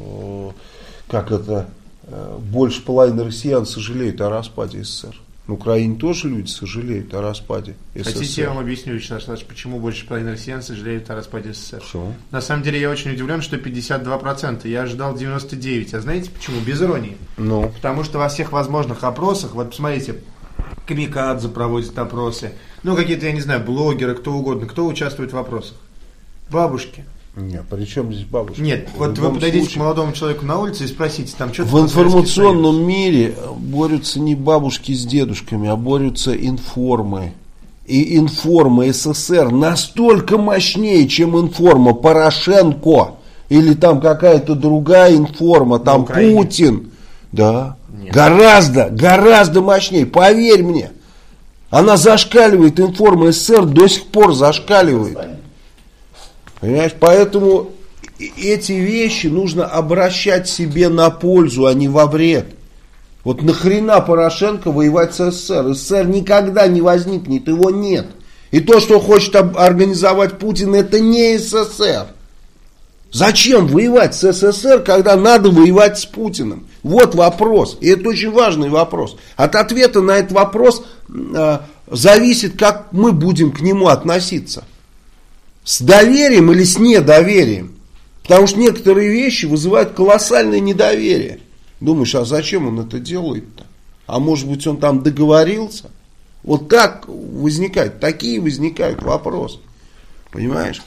как это, больше половины россиян сожалеют о распаде СССР. На Украине тоже люди сожалеют о распаде СССР. Хотите, я вам объясню, Вячеслав Александрович, почему больше половины россиян сожалеют о распаде СССР? Почему? На самом деле, я очень удивлен, что пятьдесят два процента. Я ожидал девяносто девять процентов. А знаете почему? Без иронии. Ну. Потому что во всех возможных опросах, вот посмотрите, Камикадзе проводит опросы, ну, какие-то, я не знаю, блогеры, кто угодно, кто участвует в опросах? Бабушки. Нет, при чем здесь бабушки? Нет, вот вы подойдите случае... к молодому человеку на улице и спросите, там что-то... В информационном мире борются не бабушки с дедушками, а борются информы. И информа СССР настолько мощнее, чем информа Порошенко. Или там какая-то другая информа, там Путин. Да. Нет. Гораздо, гораздо мощнее, поверь мне. Она зашкаливает, информа СССР до сих пор зашкаливает. Понимаешь, поэтому эти вещи нужно обращать себе на пользу, а не во вред. Вот нахрена Порошенко воевать с СССР? СССР никогда не возникнет, его нет. И то, что хочет организовать Путин, это не СССР. Зачем воевать с СССР, когда надо воевать с Путиным? Вот вопрос. И это очень важный вопрос. От ответа на этот вопрос э, зависит, как мы будем к нему относиться. С доверием или с недоверием. Потому что некоторые вещи вызывают колоссальное недоверие. Думаешь, а зачем он это делает-то? А может быть, он там договорился? Вот так возникают, такие возникают вопросы. Понимаешь?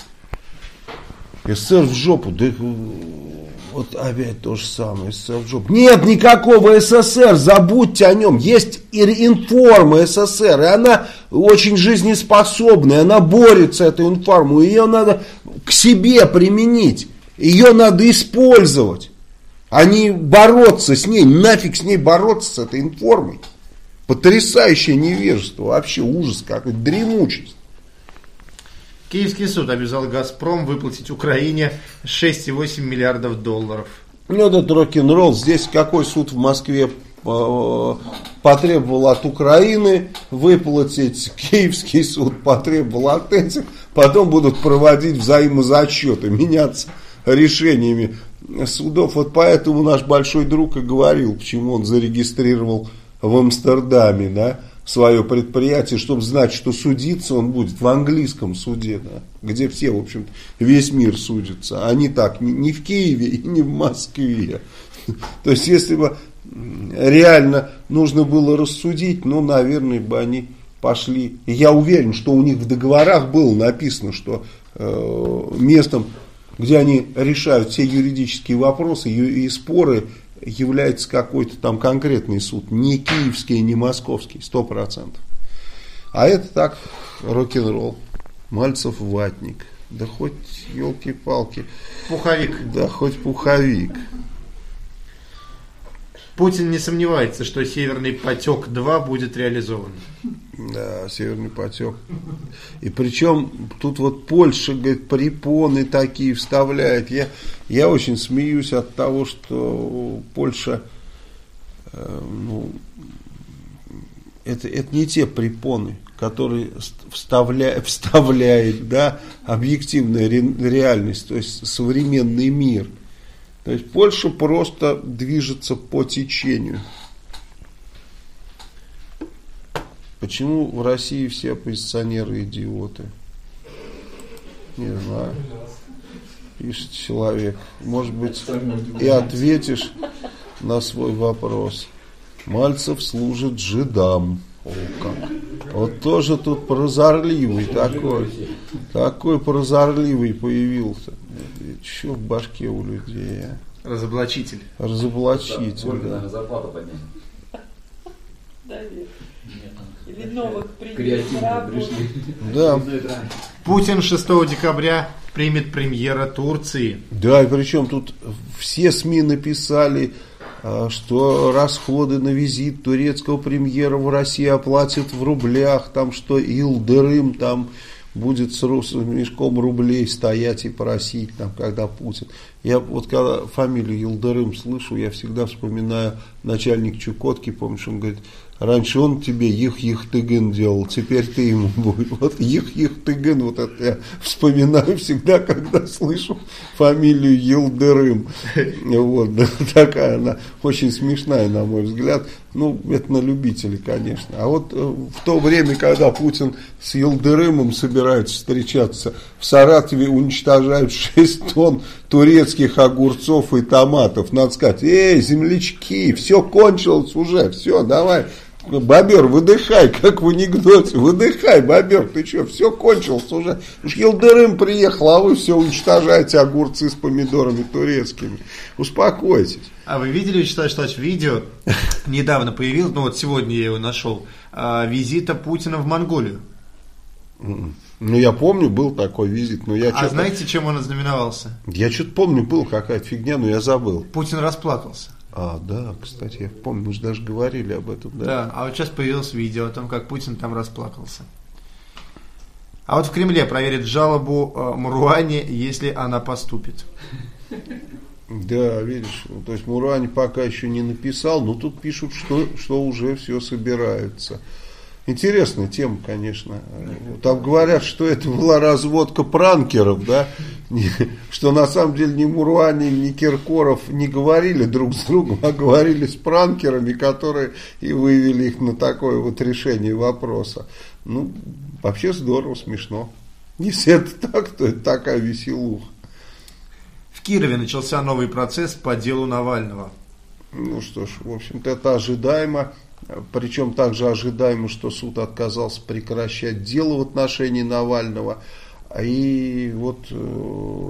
СССР в жопу. Да, вот опять то же самое. СССР в жопу. Нет никакого СССР, забудьте о нем. Есть информа СССР, и она очень жизнеспособная, она борется, эту информу. Ее надо к себе применить. Ее надо использовать. А не бороться с ней. Нафиг с ней бороться, с этой информой. Потрясающее невежество. Вообще ужас какой-то, дремучесть. Киевский суд обязал «Газпром» выплатить Украине шесть целых восемь миллиардов долларов. Ну, это рок-н-ролл. Здесь какой суд в Москве э, потребовал от Украины выплатить, Киевский суд потребовал от этих. Потом будут проводить взаимозачеты, меняться решениями судов. Вот поэтому наш большой друг и говорил, почему он зарегистрировал в Амстердаме, да, свое предприятие, чтобы знать, что судиться он будет в английском суде, да, где все, в общем-то, весь мир судится, а не так, не, не в Киеве и не в Москве. То есть, если бы реально нужно было рассудить, ну, наверное, бы они пошли. И я уверен, что у них в договорах было написано, что э, местом, где они решают все юридические вопросы и, и споры, является какой-то там конкретный суд, не киевский, не московский, сто процентов. А это так, рок-н-ролл. Мальцев ватник. Да хоть, елки-палки. Пуховик. Да хоть пуховик. Путин не сомневается, что Северный поток-два будет реализован. Да, Северный поток. И причем тут вот Польша, говорит, препоны такие вставляет. Я, я очень смеюсь от того, что Польша, э, ну, это, это не те препоны, которые вставля, вставляет, да, объективная ре, реальность, то есть современный мир. То есть Польша просто движется по течению. Почему в России все оппозиционеры идиоты? Не знаю. Пишет человек. Может быть, и ответишь на свой вопрос. Мальцев служит жидам. О, как. Вот тоже тут прозорливый такой. Такой прозорливый появился. Что в башке у людей, а? Разоблачитель. Разоблачитель, да. Зарплату поднять. Или новых принятых работ. Да. Путин шестого декабря примет премьера Турции. Да, и причем тут все СМИ написали, что расходы на визит турецкого премьера в России оплатят в рублях, там что Илдырым там будет с мешком рублей стоять и просить, там, когда Путин. Я вот когда фамилию Илдырым слышу, я всегда вспоминаю начальник Чукотки, помнишь, он говорит, раньше он тебе их-их-тыгын делал, теперь ты ему будешь. Вот их-их-тыгын, вот это я вспоминаю всегда, когда слышу фамилию Йылдырым. Вот, да, такая она очень смешная, на мой взгляд. Ну, это на любителей, конечно. А вот в то время, когда Путин с Йылдырымом собирается встречаться, в Саратове уничтожают шесть тонн турецких огурцов и томатов. Надо сказать, эй, землячки, все кончилось уже, все, давай. Бобер, выдыхай, как в анекдоте, выдыхай, Бобер, ты что, все кончилось уже. Уж Йылдырым приехал, а вы все уничтожаете огурцы с помидорами турецкими. Успокойтесь. А вы видели, Вячеслав Вячеславович, видео, недавно появилось, ну вот сегодня я его нашел, визита Путина в Монголию? Ну, я помню, был такой визит, но я А знаете, чем он ознаменовался? Я что-то помню, была какая-то фигня, но я забыл. Путин расплакался. А, да, кстати, я помню, мы же даже говорили об этом, да. Да, а вот сейчас появилось видео о том, как Путин там расплакался. А вот в Кремле проверят жалобу э, Муруане, если она поступит. Да, видишь, то есть Муруани пока еще не написал, но тут пишут, что, что уже все собирается. Интересная тема, конечно. Там говорят, что это была разводка пранкеров, да, что на самом деле ни Муруани, ни Киркоров не говорили друг с другом, а говорили с пранкерами, которые и вывели их на такое вот решение вопроса. Ну, вообще здорово, смешно. Если это так, то это такая веселуха. В Кирове начался новый процесс по делу Навального. Ну что ж, в общем-то, это ожидаемо. Причем также ожидаемо, что суд отказался прекращать дело в отношении Навального. И вот э,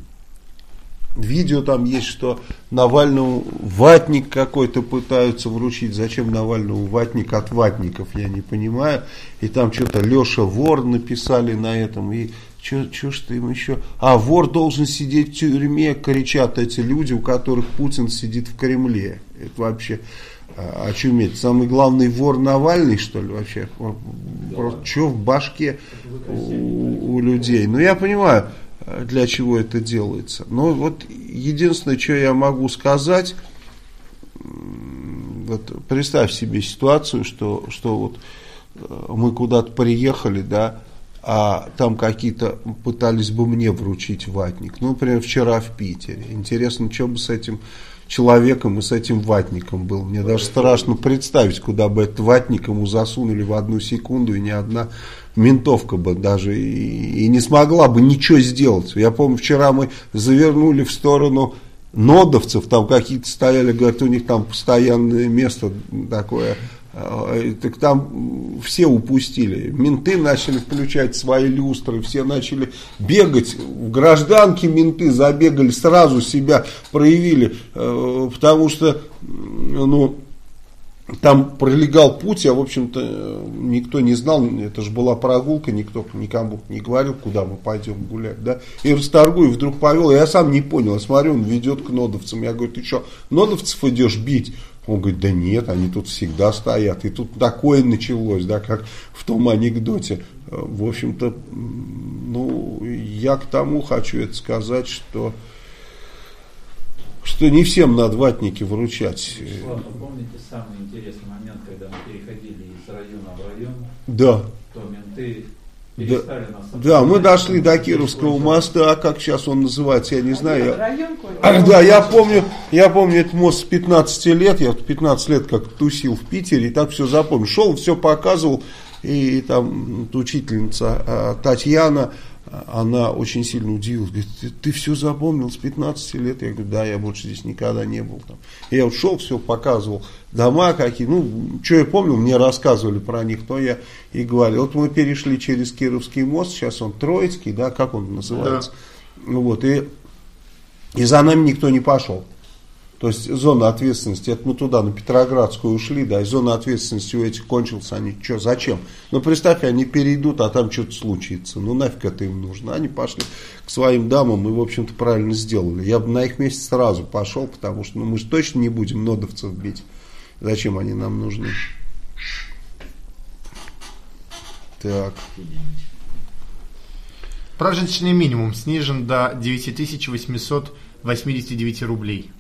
видео там есть, что Навальному ватник какой-то пытаются вручить. Зачем Навальному ватник от ватников, я не понимаю. И там что-то Леша вор написали на этом. И что ж ты им еще... А, вор должен сидеть в тюрьме, кричат эти люди, у которых Путин сидит в Кремле. Это вообще... очуметь. Самый главный вор Навальный, что ли, вообще? Просто что в башке у, у людей? Ну, я понимаю, для чего это делается. Но вот единственное, что я могу сказать, вот представь себе ситуацию, что, что вот мы куда-то приехали, да, а там какие-то пытались бы мне вручить ватник. Ну, например, вчера в Питере. Интересно, что бы с этим человеком и с этим ватником был. Мне даже страшно представить, куда бы этот ватник ему засунули в одну секунду, и ни одна ментовка бы даже и, и не смогла бы ничего сделать. Я помню, вчера мы завернули в сторону нодовцев, там какие-то стояли, говорят, у них там постоянное место такое. Так там все упустили. Менты начали включать свои люстры, все начали бегать. В гражданке менты забегали, сразу себя проявили, потому что, ну, там пролегал путь, а в общем-то никто не знал, это же была прогулка, никто никому не говорил, куда мы пойдем гулять, да. И Расторгуев вдруг повел, я сам не понял, я смотрю, он ведет к нодовцам, я говорю, ты что, нодовцев идешь бить? Он говорит, да нет, они тут всегда стоят. И тут такое началось, да, как в том анекдоте. В общем-то, ну, я к тому хочу это сказать, что, что не всем надо ватники выручать. Вячеслав, вы помните самый интересный момент, когда мы переходили из района в район? Да. То менты... Да, да, мы дошли до Кировского моста, а как сейчас он называется, я не знаю. Я... А, да, я помню, я помню этот мост с пятнадцати лет, я в пятнадцать лет как тусил в Питере, и так все запомнил. Шел, все показывал, и там учительница а, Татьяна, она очень сильно удивилась, говорит, ты, ты все запомнил с пятнадцати лет? Я говорю, да, я больше здесь никогда не был. Там. Я вот шел, все показывал, дома какие, ну, что я помнил, мне рассказывали про них, то я и говорил. Вот мы перешли через Кировский мост, сейчас он Троицкий, да, как он называется, да. Вот, и, и за нами никто не пошел. То есть зона ответственности, это мы туда, на Петроградскую ушли, да, и зона ответственности у этих кончилась, они, что, зачем? Ну, представь, они перейдут, а там что-то случится, ну, нафиг это им нужно. Они пошли к своим дамам и, в общем-то, правильно сделали. Я бы на их месте сразу пошел, потому что, ну, мы же точно не будем нодовцев бить. Зачем они нам нужны? Так. Прожиточный минимум снижен до девять тысяч восемьсот восемьдесят девять рублей.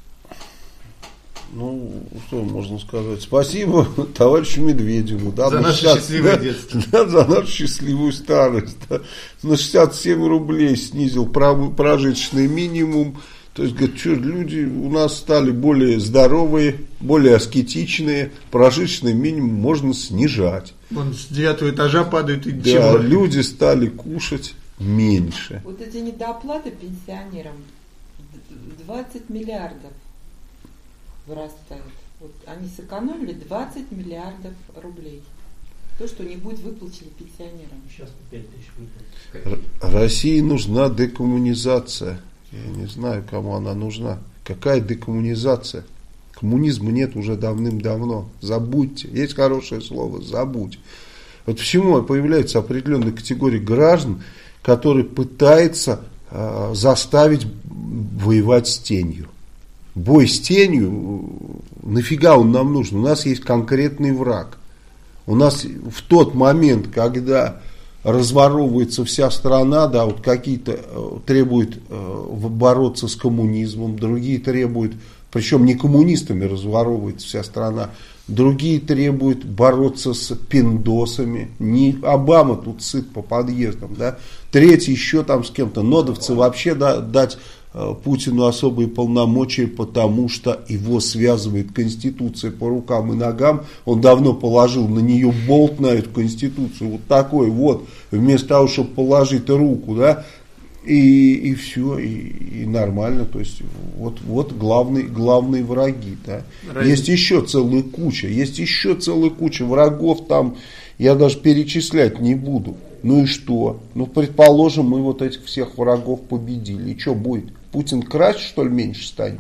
Ну, что можно сказать? Спасибо товарищу Медведеву. Да, за наше шестьдесят, счастливое да, детство. Да, за нашу счастливую старость. Да. На шестьдесят семь рублей снизил прожиточный минимум. То есть, говорит, что люди у нас стали более здоровые, более аскетичные. Прожиточный минимум можно снижать. Он с девятого этажа падает и да, чего? Люди стали кушать меньше. Вот эти недооплаты пенсионерам двадцать миллиардов вырастает. Вот они сэкономили двадцать миллиардов рублей. То, что не будет выплачено пенсионерам. Сейчас пять тысяч выплатят. России нужна декоммунизация. Я не знаю, кому она нужна. Какая декоммунизация? Коммунизма нет уже давным-давно. Забудьте. Есть хорошее слово. Забудь. Вот почему появляется определенная категория граждан, которые пытаются э, заставить воевать с тенью. Бой с тенью, нафига он нам нужен? У нас есть конкретный враг. У нас в тот момент, когда разворовывается вся страна, да, вот какие-то э, требуют э, бороться с коммунизмом, другие требуют, причем не коммунистами разворовывается вся страна, другие требуют бороться с пиндосами, не Обама тут сыт по подъездам, да, третий еще там с кем-то, нодовцы вообще да, дать Путину особые полномочия, потому что его связывает Конституция по рукам и ногам. Он давно положил на нее болт, на эту Конституцию, вот такой вот, вместо того, чтобы положить руку, да, и, и все, и, и нормально. То есть вот, вот главные, главные враги, да. Ради... Есть еще целая куча, есть еще целая куча врагов там, я даже перечислять не буду. Ну и что? Ну, предположим, мы вот этих всех врагов победили. И что будет? Путин красть, что ли, меньше станет?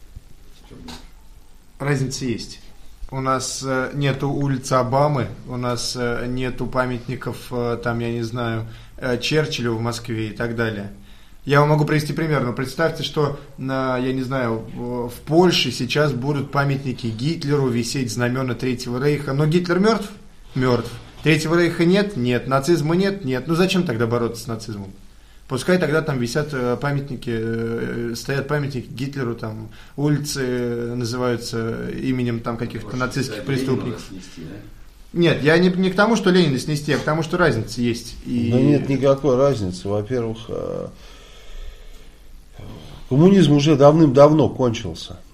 Разница есть. У нас э, нету улицы Обамы, у нас э, нету памятников, э, там, я не знаю, э, Черчиллю в Москве и так далее. Я вам могу привести пример, но представьте, что, на, я не знаю, в, в Польше сейчас будут памятники Гитлеру, висеть знамена Третьего Рейха. Но Гитлер мертв? Мертв. Третьего Рейха нет? Нет. Нацизма нет? Нет. Ну зачем тогда бороться с нацизмом? Пускай тогда там висят памятники, стоят памятники Гитлеру, там улицы называются именем там каких-то нацистских преступников. Снести, да? Нет, я не, не к тому, что Ленина снести, а к тому, что разница есть. И... Да нет никакой разницы. Во-первых, коммунизм уже давным-давно кончился.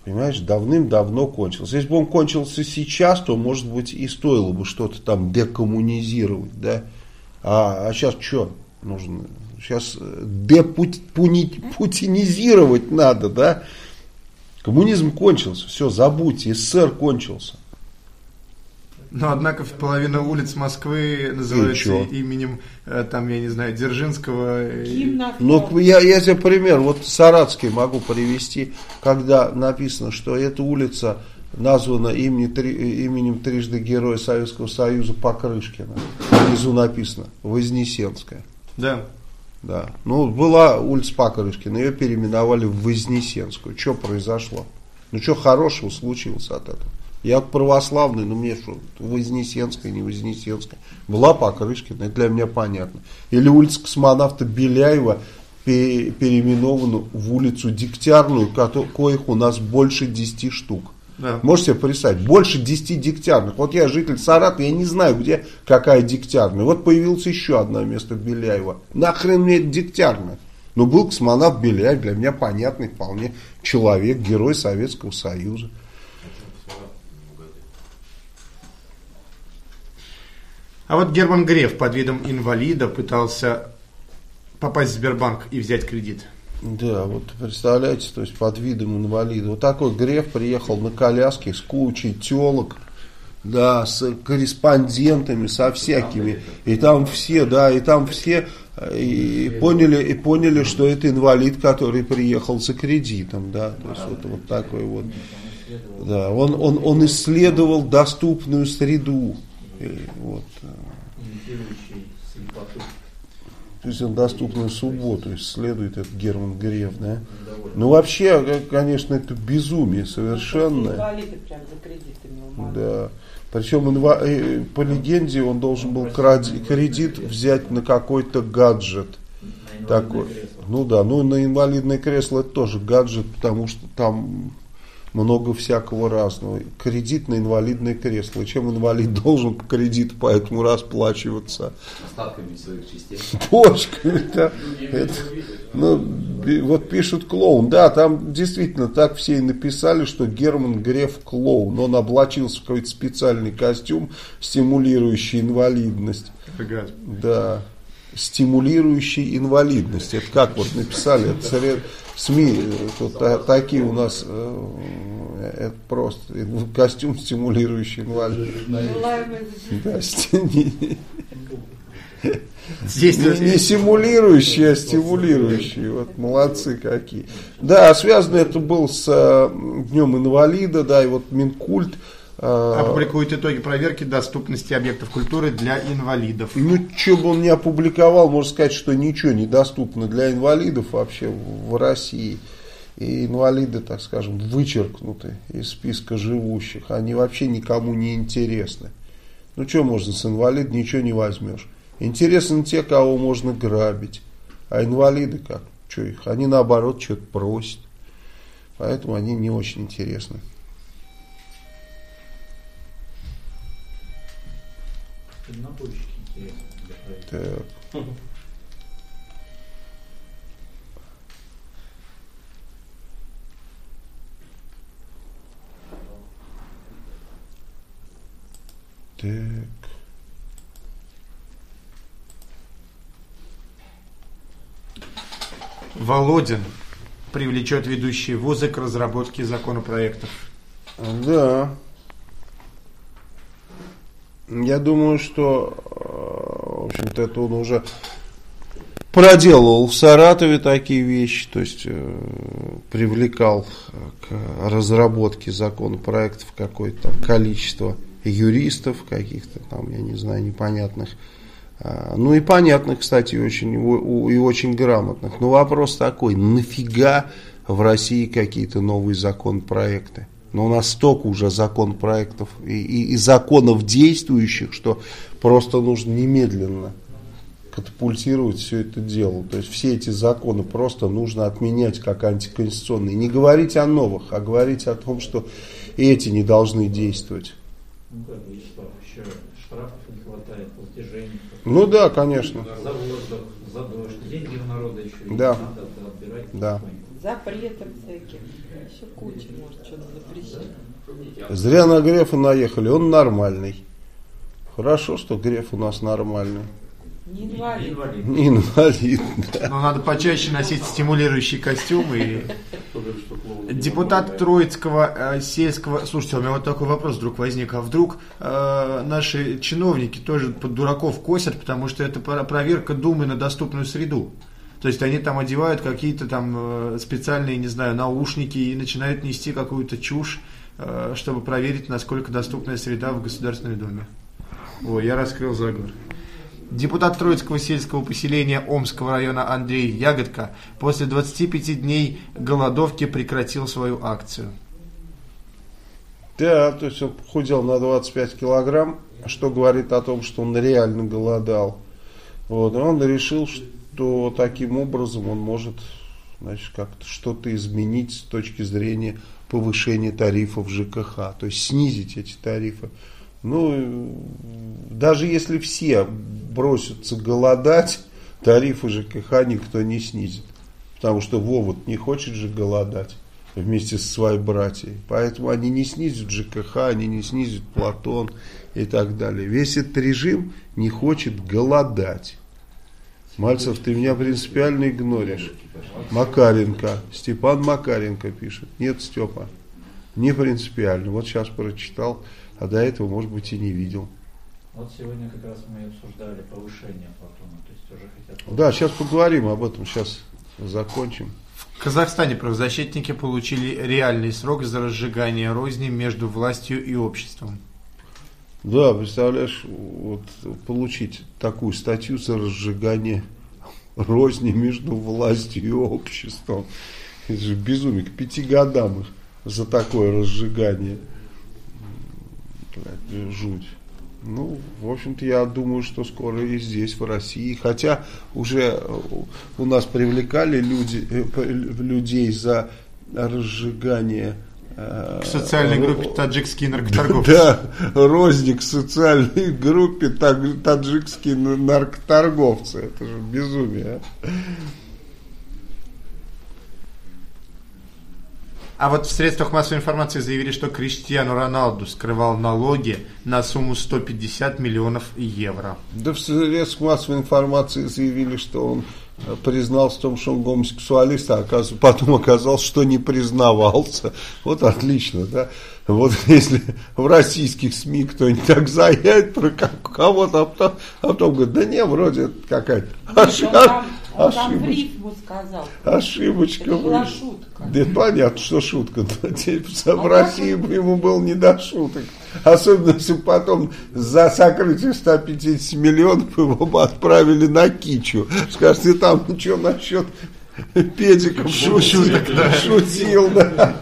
Понимаешь, давным-давно кончился. Если бы он кончился сейчас, то, может быть, и стоило бы что-то там декоммунизировать, да? А, а сейчас что нужно? Сейчас депутинизировать надо, да? Коммунизм кончился, все, забудьте, СССР кончился. Но, однако, половина улиц Москвы называется именем, там, я не знаю, Дзержинского. Ну, я, я тебе пример, вот Саратский могу привести, когда написано, что эта улица названа имени, три, именем трижды Героя Советского Союза Покрышкина. Внизу написано Вознесенская. Да. Да. Ну, была улица Покрышкина, ее переименовали в Вознесенскую. Что произошло? Ну, что хорошего случилось от этого? Я православный, но мне что, Вознесенская, не Вознесенская. Была Покрышкина, это для меня понятно. Или улица космонавта Беляева переименована в улицу Дегтярную, коих у нас больше десяти штук. Да. Можете себе представить, больше десяти Дегтярных. Вот я житель Саратова, я не знаю, где какая Дегтярная. Вот появилось еще одно место Беляева. Нахрен мне это Дегтярная? Но был космонавт Беляев, для меня понятный вполне человек, герой Советского Союза. А вот Герман Греф под видом инвалида пытался попасть в Сбербанк и взять кредит. Да, вот представляете, то есть под видом инвалида. Вот такой Греф приехал на коляске с кучей телок, да, с корреспондентами, со всякими. И там все, да, и там все и поняли, и поняли, что это инвалид, который приехал за кредитом, да. То есть вот, вот такой вот. Да, он, он, он исследовал доступную среду. И вот. То есть он доступную субботу исследует этот Герман Греф, да? Ну вообще, конечно, это безумие совершенное. Инвалиды прям за кредитами умазаны. Да. Причем инва... по легенде он должен был кредит взять на какой-то гаджет. Такой. Ну да, ну на инвалидное кресло это тоже гаджет, потому что там много всякого разного. Кредит на инвалидное кресло. И чем инвалид должен по кредиту поэтому расплачиваться? Остатками своих частей. Почками, да. Это, ну, вот пишут клоун. Да, там действительно так все и написали, что Герман Греф клоун. Он облачился в какой-то специальный костюм, стимулирующий инвалидность. Да. Стимулирующий инвалидность. Это как вот написали, это СМИ, тут такие у нас, это просто костюм, стимулирующий инвалидность. Да, не, Здесь не, не симулирующий, а стимулирующий. Вот молодцы какие. Да, связано это было с Днем инвалида, да, и вот Минкульт опубликует итоги проверки доступности объектов культуры для инвалидов. Ну, что бы он не опубликовал, можно сказать, что ничего не доступно для инвалидов вообще в России. И инвалиды, так скажем, вычеркнуты из списка живущих. Они вообще никому не интересны. Ну, что можно с инвалидом, ничего не возьмешь. Интересны те, кого можно грабить. А инвалиды как? Что их? Они наоборот что-то просят. Поэтому они не очень интересны. Наборчики интересные для проекта. Так. Так. Володин привлечет ведущие вузы к разработке законопроектов. Да. Я думаю, что, в общем-то, это он уже проделывал в Саратове такие вещи, то есть э, привлекал к разработке законопроектов какое-то количество юристов каких-то там, я не знаю, непонятных. А, ну и понятных, кстати, и очень, и очень грамотных. Но вопрос такой, нафига в России какие-то новые законопроекты? Но у нас столько уже законопроектов и, и, и законов действующих, что просто нужно немедленно катапультировать все это дело. То есть все эти законы просто нужно отменять как антиконституционные. Не говорить о новых, а говорить о том, что эти не должны действовать. Ну как бы еще штрафов не хватает, платежей. Ну да, конечно. За воздух, за дождь, деньги у народа еще да. надо отбирать. Да. запретов всяких. Еще куча, может, что-то запрещать. Зря на Грефа наехали, он нормальный. Хорошо, что Греф у нас нормальный. Не инвалид. Не инвалид, да. Но надо почаще носить стимулирующие костюмы. И... Депутат Троицкого э, сельского... Слушайте, у меня вот такой вопрос вдруг возник. А вдруг э, наши чиновники тоже под дураков косят, потому что это проверка Думы на доступную среду. То есть они там одевают какие-то там э, специальные, не знаю, наушники и начинают нести какую-то чушь, э, чтобы проверить, насколько доступная среда в Государственной Думе. Ой, я раскрыл заговор. Депутат Троицкого сельского поселения Омского района Андрей Ягодка после двадцати пяти дней голодовки прекратил свою акцию. Да, то есть он похудел на двадцать пять килограмм, что говорит о том, что он реально голодал. Вот, и он решил, что таким образом он может, значит, как-то что-то изменить с точки зрения повышения тарифов ЖКХ, то есть снизить эти тарифы. Ну, даже если все бросятся голодать, тарифы ЖКХ никто не снизит. Потому что Вова не хочет же голодать вместе со своей братьей. Поэтому они не снизят ЖКХ, они не снизят Платон и так далее. Весь этот режим не хочет голодать. Мальцев, ты меня принципиально игноришь. Макаренко, Степан Макаренко пишет. Нет, Степа, не принципиально. Вот сейчас прочитал. А до этого, может быть, и не видел. Вот сегодня как раз мы обсуждали повышение Платона, то есть уже хотят... Повышать. Да, сейчас поговорим об этом, сейчас закончим. В Казахстане правозащитники получили реальный срок за разжигание розни между властью и обществом. Да, представляешь, вот получить такую статью за разжигание розни между властью и обществом. Это же безумие, к пяти годам их за такое разжигание. Жуть. Ну, в общем-то, я думаю, что скоро и здесь, в России. Хотя уже у нас привлекали люди, людей за разжигание... К социальной группе таджикские наркоторговцы. Да, розни к социальной группе таджикские наркоторговцы. Это же безумие, а? А вот в средствах массовой информации заявили, что Криштиану Роналду скрывал налоги на сумму сто пятьдесят миллионов евро. Да в средствах массовой информации заявили, что он признался в том, что он гомосексуалист, а потом оказалось, что не признавался. Вот отлично, да. Вот если в российских СМИ кто-нибудь так заявит про кого-то, а потом, а потом говорит, да не, вроде это какая-то ошибка. Он там в рифму сказал. Ошибочка. Это была шутка. Да понятно, что шутка. В России бы ему было не до шуток. Особенно, если бы потом за сокрытие ста пятидесяти миллионов его бы отправили на Кичу. Скажешь, ты там ну что насчет педиков шутил, да. шутил, да.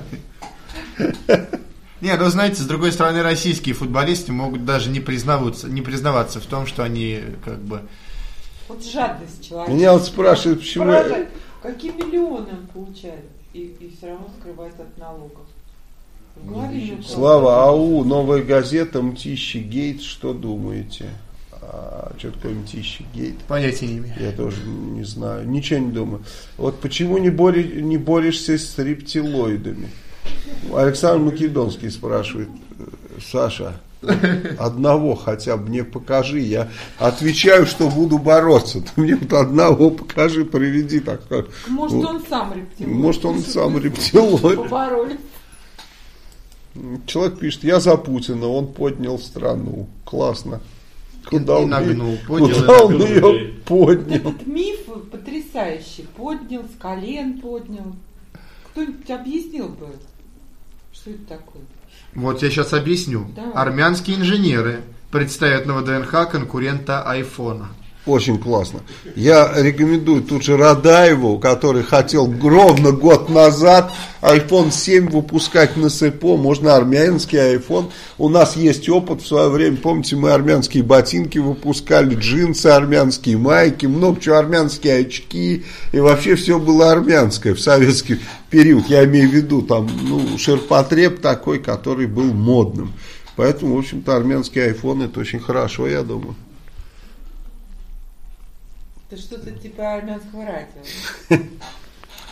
Нет, ну знаете, с другой стороны, российские футболисты могут даже не признаваться, не признаваться в том, что они как бы... Вот жадность человека. Меня вот спрашивают, почему... Поражает, какие миллионы он получает, и, и все равно скрывает от налогов. Говорили, Слава, ау, новая газета «Мтищи Гейт», что думаете? А, что такое «Мтищи Гейт»? Понятия не имею. Я тоже не знаю, ничего не думаю. Вот почему не, бори, не борешься с рептилоидами? Александр Македонский спрашивает, Саша, одного хотя бы мне покажи, я отвечаю, что буду бороться. Ты мне вот одного покажи, приведи, так как. Может, он сам рептилоид. Может, он сам рептилоид. Поборолись. Человек пишет, я за Путина, он поднял страну. Классно. Куда и он, нагнул, поднял, куда он ее поднял? Этот миф потрясающий. Поднял, с колен поднял. Кто-нибудь объяснил бы, что это такое? Вот я сейчас объясню. Давай. Армянские инженеры представят на ВДНХ конкурента айфона. Очень классно. Я рекомендую тут же Радаеву, который хотел ровно год назад айфон семь выпускать на СЭПО. Можно армянский айфон. У нас есть опыт в свое время. Помните, мы армянские ботинки выпускали, джинсы армянские, майки, много чего, армянские очки. И вообще все было армянское в советский период. Я имею в виду там, ну, ширпотреб такой, который был модным. Поэтому, в общем-то, армянский айфон это очень хорошо, я думаю. Это что-то типа армянского радио.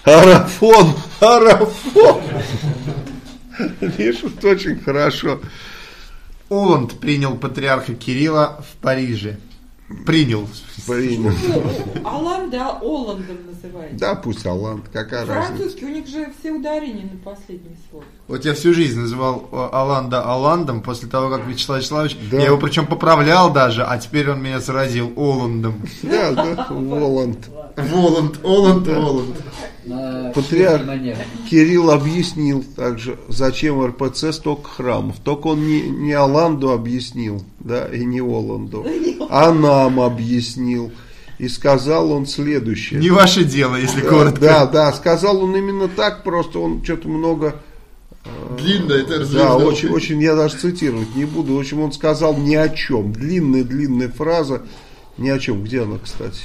Арафон, арафон. Пишут очень хорошо. Оланд принял патриарха Кирилла в Париже. Принял. Принял. Оланда Оландом называется. Да, пусть Оланд, какая разница. Французский, у них же все ударения на последний слог. Вот я всю жизнь называл Оланда Оландом, после того, как Вячеслав Вячеславович, Да. я его причем поправлял даже, а теперь он меня заразил Оландом. Да, да, Воланд. Воланд, Оланд, Оланд. На Патриарх шведский манер. Кирилл объяснил также, зачем эр пэ цэ столько храмов. Только он не, не Оланду объяснил, да, и не Оланду, а нам объяснил. И сказал он следующее. Не ваше дело, если Да, коротко. да, да, сказал он именно так, просто он что-то много... Длинно это Да, разъяснил. очень, очень, я даже цитировать не буду. В общем, он сказал ни о чем. Длинная-длинная фраза, ни о чем. Где она, кстати?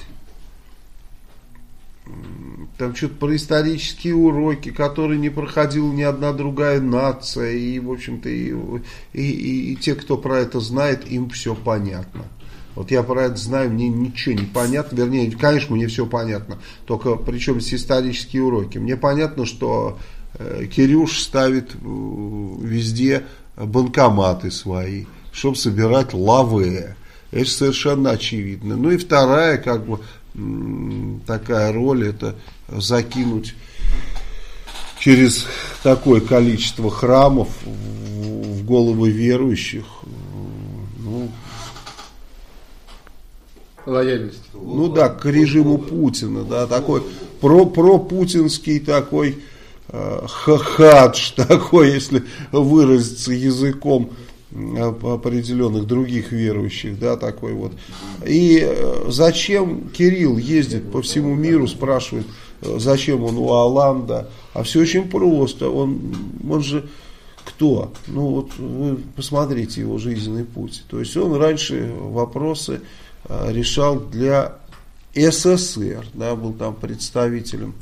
Там что-то про исторические уроки, которые не проходила ни одна другая нация. И, в общем-то, и, и, и, и те, кто про это знает, им все понятно. Вот я про это знаю, мне ничего не понятно. Вернее, конечно, мне все понятно. Только причем здесь исторические уроки. Мне понятно, что э, Кирюш ставит э, везде банкоматы свои, чтобы собирать лаве. Это совершенно очевидно. Ну и вторая, как бы, м, такая роль, это закинуть через такое количество храмов в, в головы верующих, ну, Лояльность. ну да, к режиму Путина, да, такой про, пропутинский такой э, хахадж, такой, если выразиться языком определенных других верующих, да, такой вот. И э, зачем Кирилл ездит по всему миру, спрашивает, э, зачем он у Оланда, а все очень просто, он, он же кто? Ну вот вы посмотрите его жизненный путь, то есть он раньше вопросы решал для эс эс эс эр, да, был там представителем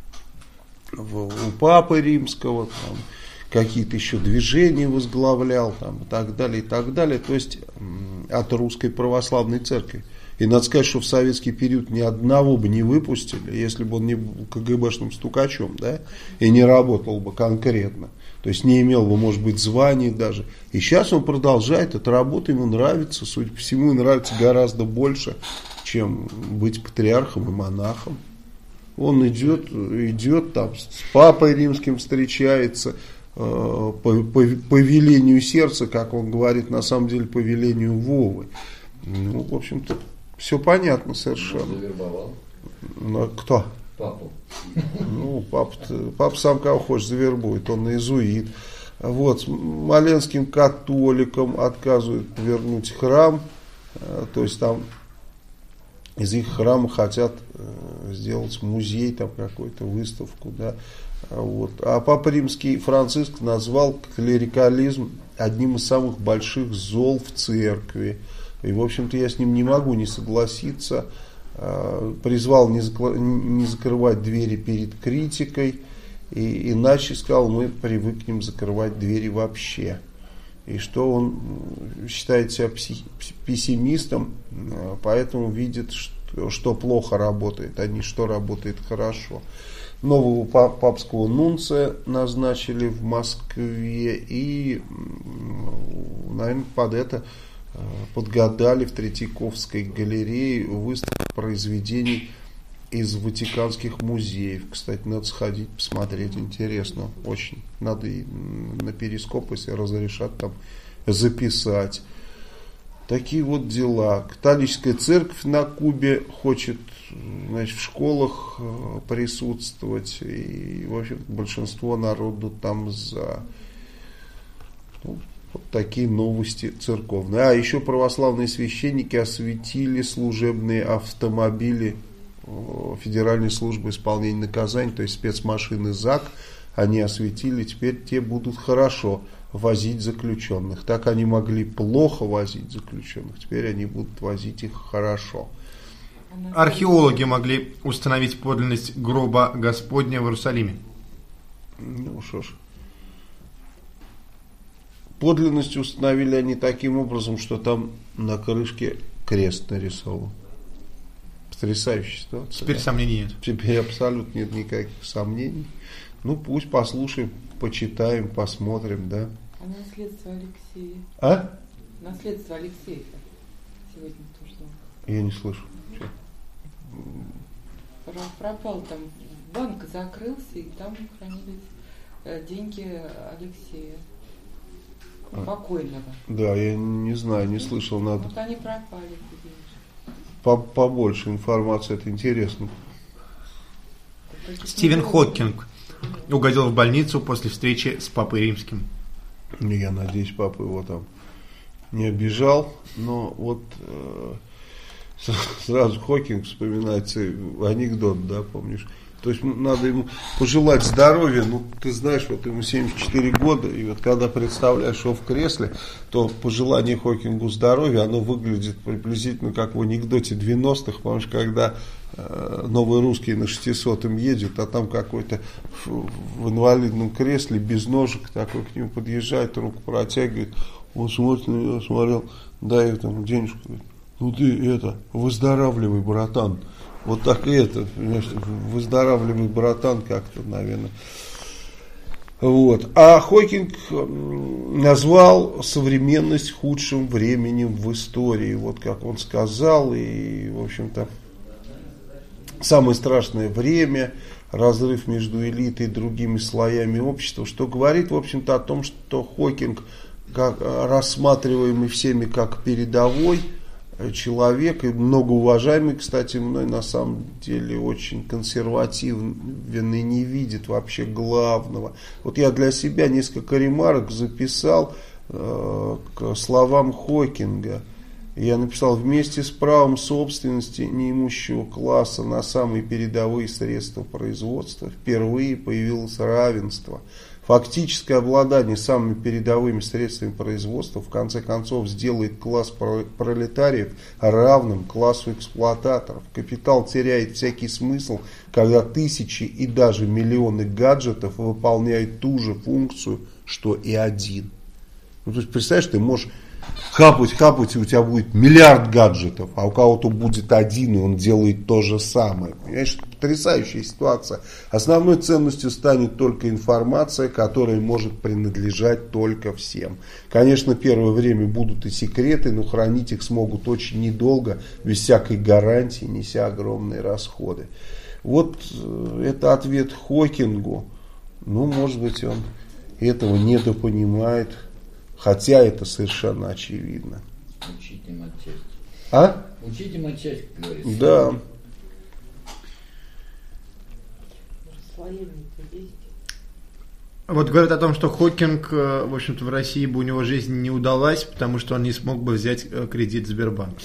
в, у Папы Римского, там, какие-то еще движения возглавлял, там, и так далее, и так далее, то есть от Русской Православной Церкви. И надо сказать, что в советский период ни одного бы не выпустили, если бы он не был ка гэ бэшным стукачом, да, и не работал бы конкретно. То есть не имел бы, может быть, званий даже. И сейчас он продолжает, эта работа ему нравится, судя по всему, нравится гораздо больше, чем быть патриархом и монахом. Он идет, идет там с Папой Римским встречается, э, по, по, по велению сердца, как он говорит, на самом деле по велению Вовы. Ну, в общем-то, все понятно совершенно. Завербовал Но кто? папу. Ну, папа, папа сам кого хочешь завербует, он иезуит. Вот, смоленским католикам отказывают вернуть храм, то есть там из их храма хотят сделать музей, там какую-то выставку, да. Вот. А Папа Римский Франциск назвал клерикализм одним из самых больших зол в церкви. И, в общем-то, я с ним не могу не согласиться. Призвал не, закла- не закрывать двери перед критикой, и иначе, сказал, мы привыкнем закрывать двери вообще. И что он считает себя пси- пессимистом, поэтому видит, что, что плохо работает, а не что работает хорошо. Нового папского нунция назначили в Москве, и, наверное, под это подгадали в Третьяковской галерее выставку произведений из ватиканских музеев. Кстати, надо сходить, посмотреть, интересно очень. Надо и на перископ, если разрешат, там записать. Такие вот дела. Католическая церковь на Кубе хочет, значит, в школах присутствовать, и, в общем, большинство народу там за. Ну, вот такие новости церковные. А еще православные священники осветили служебные автомобили Федеральной службы исполнения наказаний, то есть спецмашины ЗАГ, они осветили, теперь те будут хорошо возить заключенных. Так они могли плохо возить заключенных, теперь они будут возить их хорошо. Археологи могли установить подлинность гроба Господня в Иерусалиме. Ну что ж. Подлинность установили они таким образом, что там на крышке крест нарисован. Потрясающая ситуация. Теперь да. сомнений нет. Теперь абсолютно нет никаких сомнений. Ну, пусть послушаем, почитаем, посмотрим, да. А наследство Алексея? А? Наследство Алексея сегодня тоже. Я не слышу. Про- Пропал там, банк закрылся, и там хранились э, деньги Алексея, А. покойного. Да, я не знаю, не слышал, надо Вот они пропали, эти денежки. по- побольше информации, это интересно. Каких-то Стивен много. Хокинг угодил в больницу после встречи с Папой Римским. Я надеюсь, папа его там не обижал, но вот э, сразу Хокинг вспоминается анекдот, да, помнишь? То есть надо ему пожелать здоровья, ну ты знаешь, вот ему семьдесят четыре года, и вот когда представляешь его в кресле, то пожелание Хокингу здоровья, оно выглядит приблизительно как в анекдоте девяностых, помнишь, когда э, новый русский на шестисотом едет, а там какой-то в, в инвалидном кресле без ножек такой к нему подъезжает, руку протягивает, он смотрит на него, смотрел, дай этому денежку, говорит, ну ты это, выздоравливай, братан. Вот так и это, понимаешь, выздоравливай, братан, как-то, наверное. Вот. А Хокинг назвал современность худшим временем в истории. Вот как он сказал, и, в общем-то, самое страшное время, разрыв между элитой и другими слоями общества, что говорит, в общем-то, о том, что Хокинг, как, рассматриваемый всеми как передовой человек, и многоуважаемый, кстати, мной, на самом деле очень консервативный, не видит вообще главного. Вот я для себя несколько ремарок записал э, к словам Хокинга. Я написал: вместе с правом собственности неимущего класса на самые передовые средства производства впервые появилось равенство. Фактическое обладание самыми передовыми средствами производства в конце концов сделает класс пролетариев равным классу эксплуататоров. Капитал теряет всякий смысл, когда тысячи и даже миллионы гаджетов выполняют ту же функцию, что и один. Ну, то есть, представляешь, ты можешь хапать, хапать, и у тебя будет миллиард гаджетов, а у кого-то будет один, и он делает то же самое. Понимаешь, это потрясающая ситуация. Основной ценностью станет только информация, которая может принадлежать только всем. Конечно, первое время будут и секреты, но хранить их смогут очень недолго, без всякой гарантии, неся огромные расходы. Вот это ответ Хокингу. Ну, может быть, он этого недопонимает. Хотя это совершенно очевидно. Учите матчасть. А? Учите матчасть, как говорится. Да. Расслоение-то есть. Вот говорят о том, что Хокинг, в общем-то, в России бы у него жизнь не удалась, потому что он не смог бы взять кредит в Сбербанке.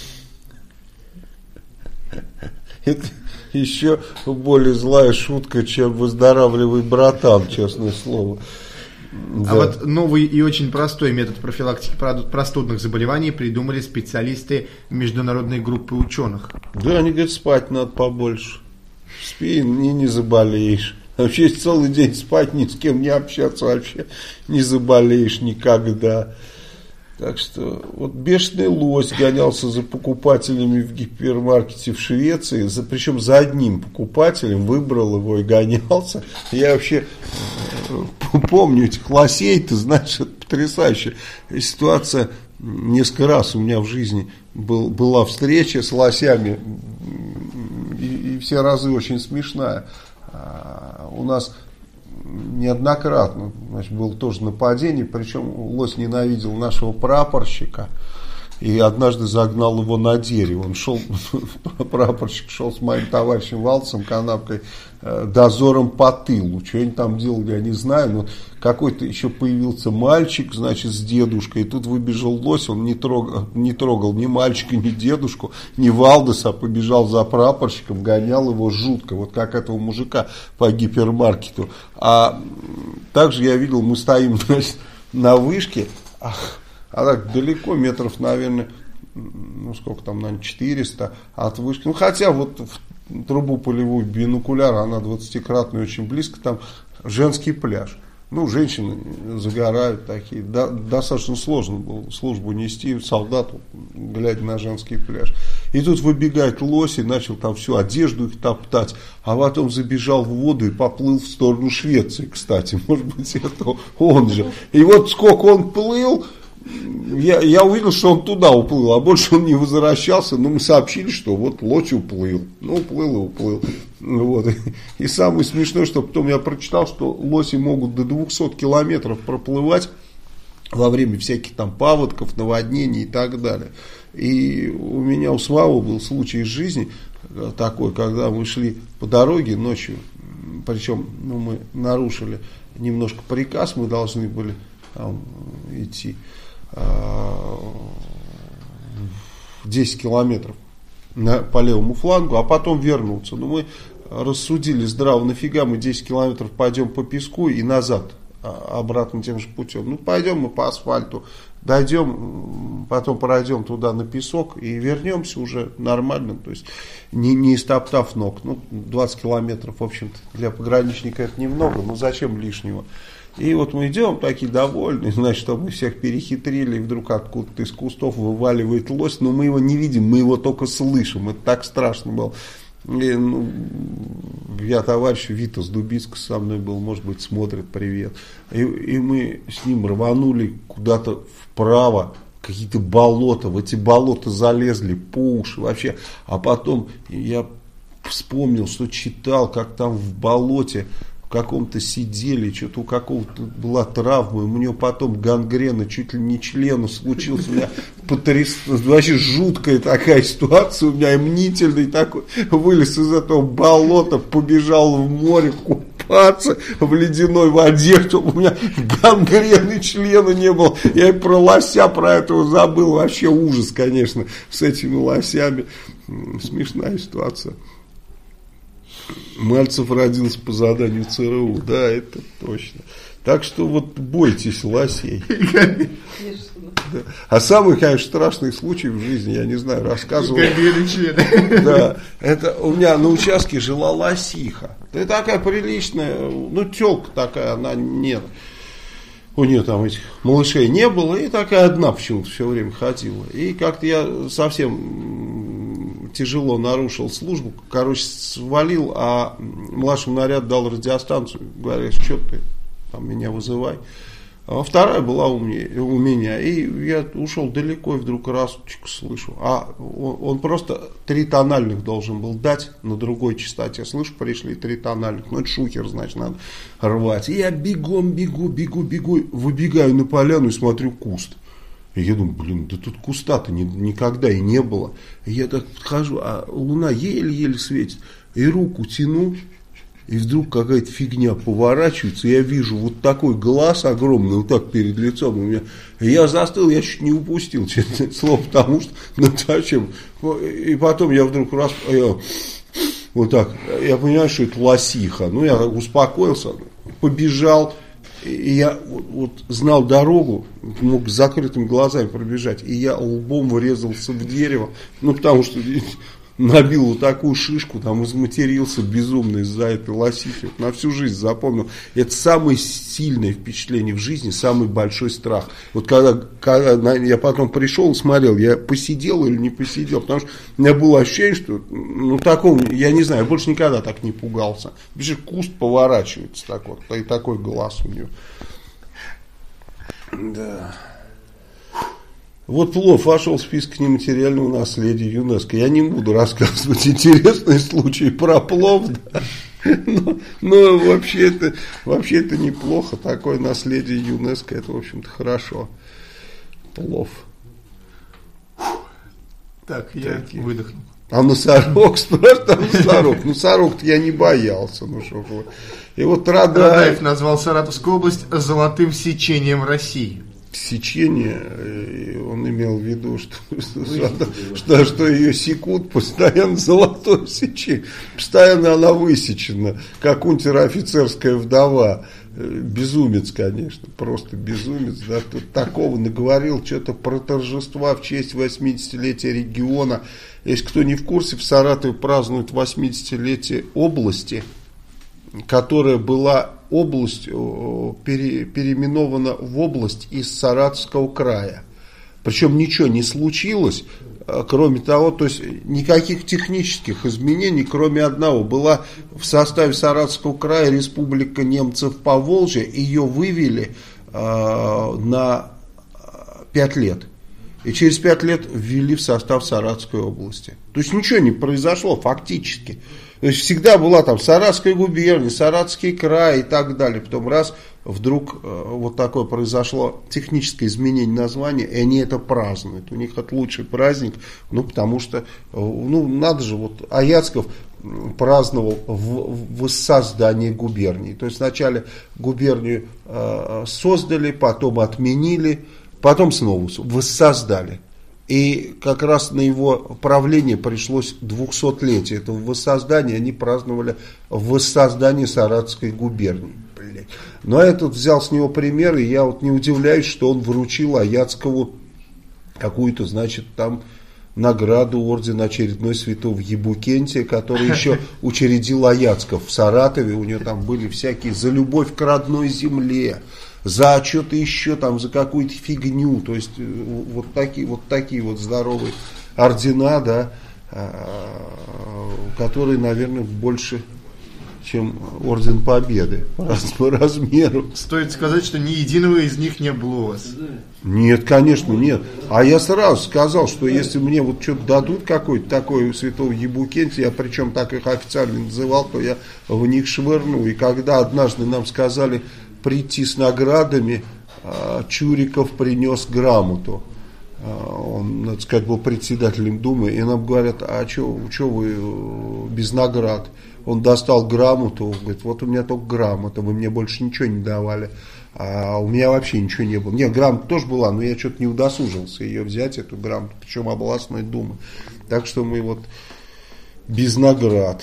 Это еще более злая шутка, чем выздоравливай, братан, честное слово. А Да. вот новый и очень простой метод профилактики простудных заболеваний придумали специалисты международной группы ученых. Да, они говорят, спать надо побольше. Спи и не заболеешь. Вообще, если целый день спать, ни с кем не общаться, вообще не заболеешь никогда. Так что, вот бешеный лось гонялся за покупателями в гипермаркете в Швеции, за, причем за одним покупателем, выбрал его и гонялся. Я вообще помню этих лосей, ты знаешь, это потрясающая ситуация. Несколько раз у меня в жизни был, была встреча с лосями, и, и все разы очень смешная. А, у нас неоднократно, значит, было тоже нападение, причем лось ненавидел нашего прапорщика и однажды загнал его на дерево. Он шел, прапорщик шел с моим товарищем Валцем, канапкой, дозором по тылу. Что они там делали, я не знаю, но какой-то еще появился мальчик, значит, с дедушкой, и тут выбежал лось, он не трогал, не трогал ни мальчика, ни дедушку, ни Валдеса, а побежал за прапорщиком, гонял его жутко, вот как этого мужика по гипермаркету. А также я видел, мы стоим, значит, на вышке, ах, а так далеко, метров, наверное, ну сколько там, наверное, четыреста от вышки. Ну хотя вот в трубу полевую бинокуляра, она двадцатикратная, очень близко, там женский пляж. Ну, женщины загорают такие. Да, достаточно сложно было службу нести солдату, глядя на женский пляж. И тут выбегает лось и начал там всю одежду их топтать. А потом забежал в воду и поплыл в сторону Швеции, кстати. Может быть, это он же. И вот сколько он плыл, я, я увидел, что он туда уплыл, а больше он не возвращался. Но мы сообщили, что вот лось уплыл. Ну, уплыл и уплыл. Вот. И самое смешное, что потом я прочитал, что лоси могут до двухсот километров проплывать во время всяких там паводков, наводнений и так далее. И у меня у самого был случай из жизни такой, когда мы шли по дороге ночью, причем ну, мы нарушили немножко приказ, мы должны были там, идти а, десять километров на, по левому флангу, а потом вернуться. Но мы рассудили здраво, нафига мы десять километров пойдем по песку и назад, обратно тем же путем. Ну, пойдем мы по асфальту, дойдем, потом пройдем туда на песок и вернемся уже нормально, то есть не, не истоптав ног. Ну, двадцать километров, в общем-то, для пограничника это немного, но зачем лишнего? И вот мы идем такие довольные, значит, что мы всех перехитрили, и вдруг откуда-то из кустов вываливает лось, но мы его не видим, мы его только слышим, это так страшно было. И, ну, я товарищ Витас Дубицкий со мной был, может быть, смотрит, привет. И, и мы с ним рванули куда-то вправо, какие-то болота, в эти болота залезли по уши вообще. А потом я вспомнил, что читал, как там в болоте в каком-то сидели, что-то у какого-то была травма, у него потом гангрена чуть ли не члену случилась, у меня потряс... вообще жуткая такая ситуация, у меня мнительный такой, вылез из этого болота, побежал в море купаться в ледяной воде, чтобы у меня гангрены члена не было, я и про лося про этого забыл, вообще ужас, конечно, с этими лосями, смешная ситуация. Мальцев родился по заданию ЦРУ, да, это точно. Так что вот бойтесь лосей. Да. А самый, конечно, страшный случай в жизни, я не знаю, рассказывал. Да, это у меня на участке жила лосиха. Это такая приличная, ну, тёлка такая, она нет. У нее там этих малышей не было, и такая одна почему-то все время ходила. И как-то я совсем тяжело нарушил службу, короче, свалил, а младшему наряд дал радиостанцию, говорит, что ты там меня вызывай. А вторая была у меня, у меня, и я ушел далеко, и вдруг раз слышу, а он, он просто три тональных должен был дать на другой частоте, слышу, пришли три тональных, ну это шухер, значит, надо рвать. И я бегом, бегу, бегу, бегу, выбегаю на поляну и смотрю куст. И я думаю, блин, да тут куста-то ни, никогда и не было. И я так подхожу, а луна еле-еле светит, и руку тяну. И вдруг какая-то фигня поворачивается, и я вижу вот такой глаз огромный, вот так перед лицом у меня. И я застыл, я чуть не упустил, честное слово, потому что, ну зачем? И потом я вдруг раз, я, вот так, я понимаю, что это лосиха. Ну, я успокоился, побежал, и я вот, вот знал дорогу, мог с закрытыми глазами пробежать, и я лбом врезался в дерево, ну, потому что... Набил вот такую шишку, там изматерился безумно из-за этой лосихи. На всю жизнь запомнил. Это самое сильное впечатление в жизни, самый большой страх. Вот когда, когда я потом пришел и смотрел, я посидел или не посидел, потому что у меня было ощущение, что ну такого, я не знаю, я больше никогда так не пугался. Бежит, куст поворачивается так вот, и такой глаз у него. Да. Вот плов вошел в список нематериального наследия ЮНЕСКО. Я не буду рассказывать интересные случаи про плов, да. но, но вообще, это, вообще это неплохо. Такое наследие ЮНЕСКО, это, в общем-то, хорошо. Плов. Так, я Такие. выдохнул. А носорог, спрашивает, а носорог. Nосорог-то я не боялся. Ну, что вы. И вот Радаев назвал Саратовскую область золотым сечением России. Сечение, он имел в виду, что, что, что, что ее секут постоянно золотое сечение, постоянно она высечена, как унтер-офицерская вдова. Безумец, конечно, просто безумец, да, тут такого наговорил, что-то про торжества в честь восьмидесятилетия региона. Если кто не в курсе, в Саратове празднуют восьмидесятилетие области, которая была область пере, переименована в область из Саратовского края. Причем ничего не случилось, кроме того, то есть никаких технических изменений, кроме одного. Была в составе Саратовского края Республика Немцев Поволжья, ее вывели э, на пять лет. И через пять лет ввели в состав Саратовской области. То есть ничего не произошло фактически. То есть всегда была там Саратовская губерния, Саратовский край и так далее. Потом раз, вдруг э, вот такое произошло техническое изменение названия, и они это празднуют. У них это лучший праздник, ну потому что, э, ну надо же, вот Аяцков праздновал в, в создании губернии. То есть вначале губернию э, создали, потом отменили, потом снова воссоздали. И как раз на его правление пришлось двухсотлетие этого воссоздания. Они праздновали воссоздание Саратовской губернии. Блять. Но я тут взял с него пример, и я вот не удивляюсь, что он вручил Аяцкову какую-то, значит, там награду ордена очередной святого Ебукентия, который еще учредил Аяцков в Саратове. У него там были всякие за любовь к родной земле, за что-то еще там, за какую-то фигню. То есть вот такие вот, такие вот здоровые ордена, да, которые, наверное, больше, чем Орден Победы по размеру. Стоит сказать, что ни единого из них не было у вас. Нет, конечно, нет. А я сразу сказал, что если мне вот что-то дадут какой-то такой святого Ебукентия, я причем так их официально называл, то я в них швырну. И когда однажды нам сказали прийти с наградами, Чуриков принес грамоту. Он, надо сказать, был председателем Думы. И нам говорят, а что вы без наград? Он достал грамоту, говорит, вот у меня только грамота, вы мне больше ничего не давали. А у меня вообще ничего не было. Нет, грамота тоже была, но я что-то не удосужился ее взять, эту грамоту, причем областной Думы. Так что мы вот без наград.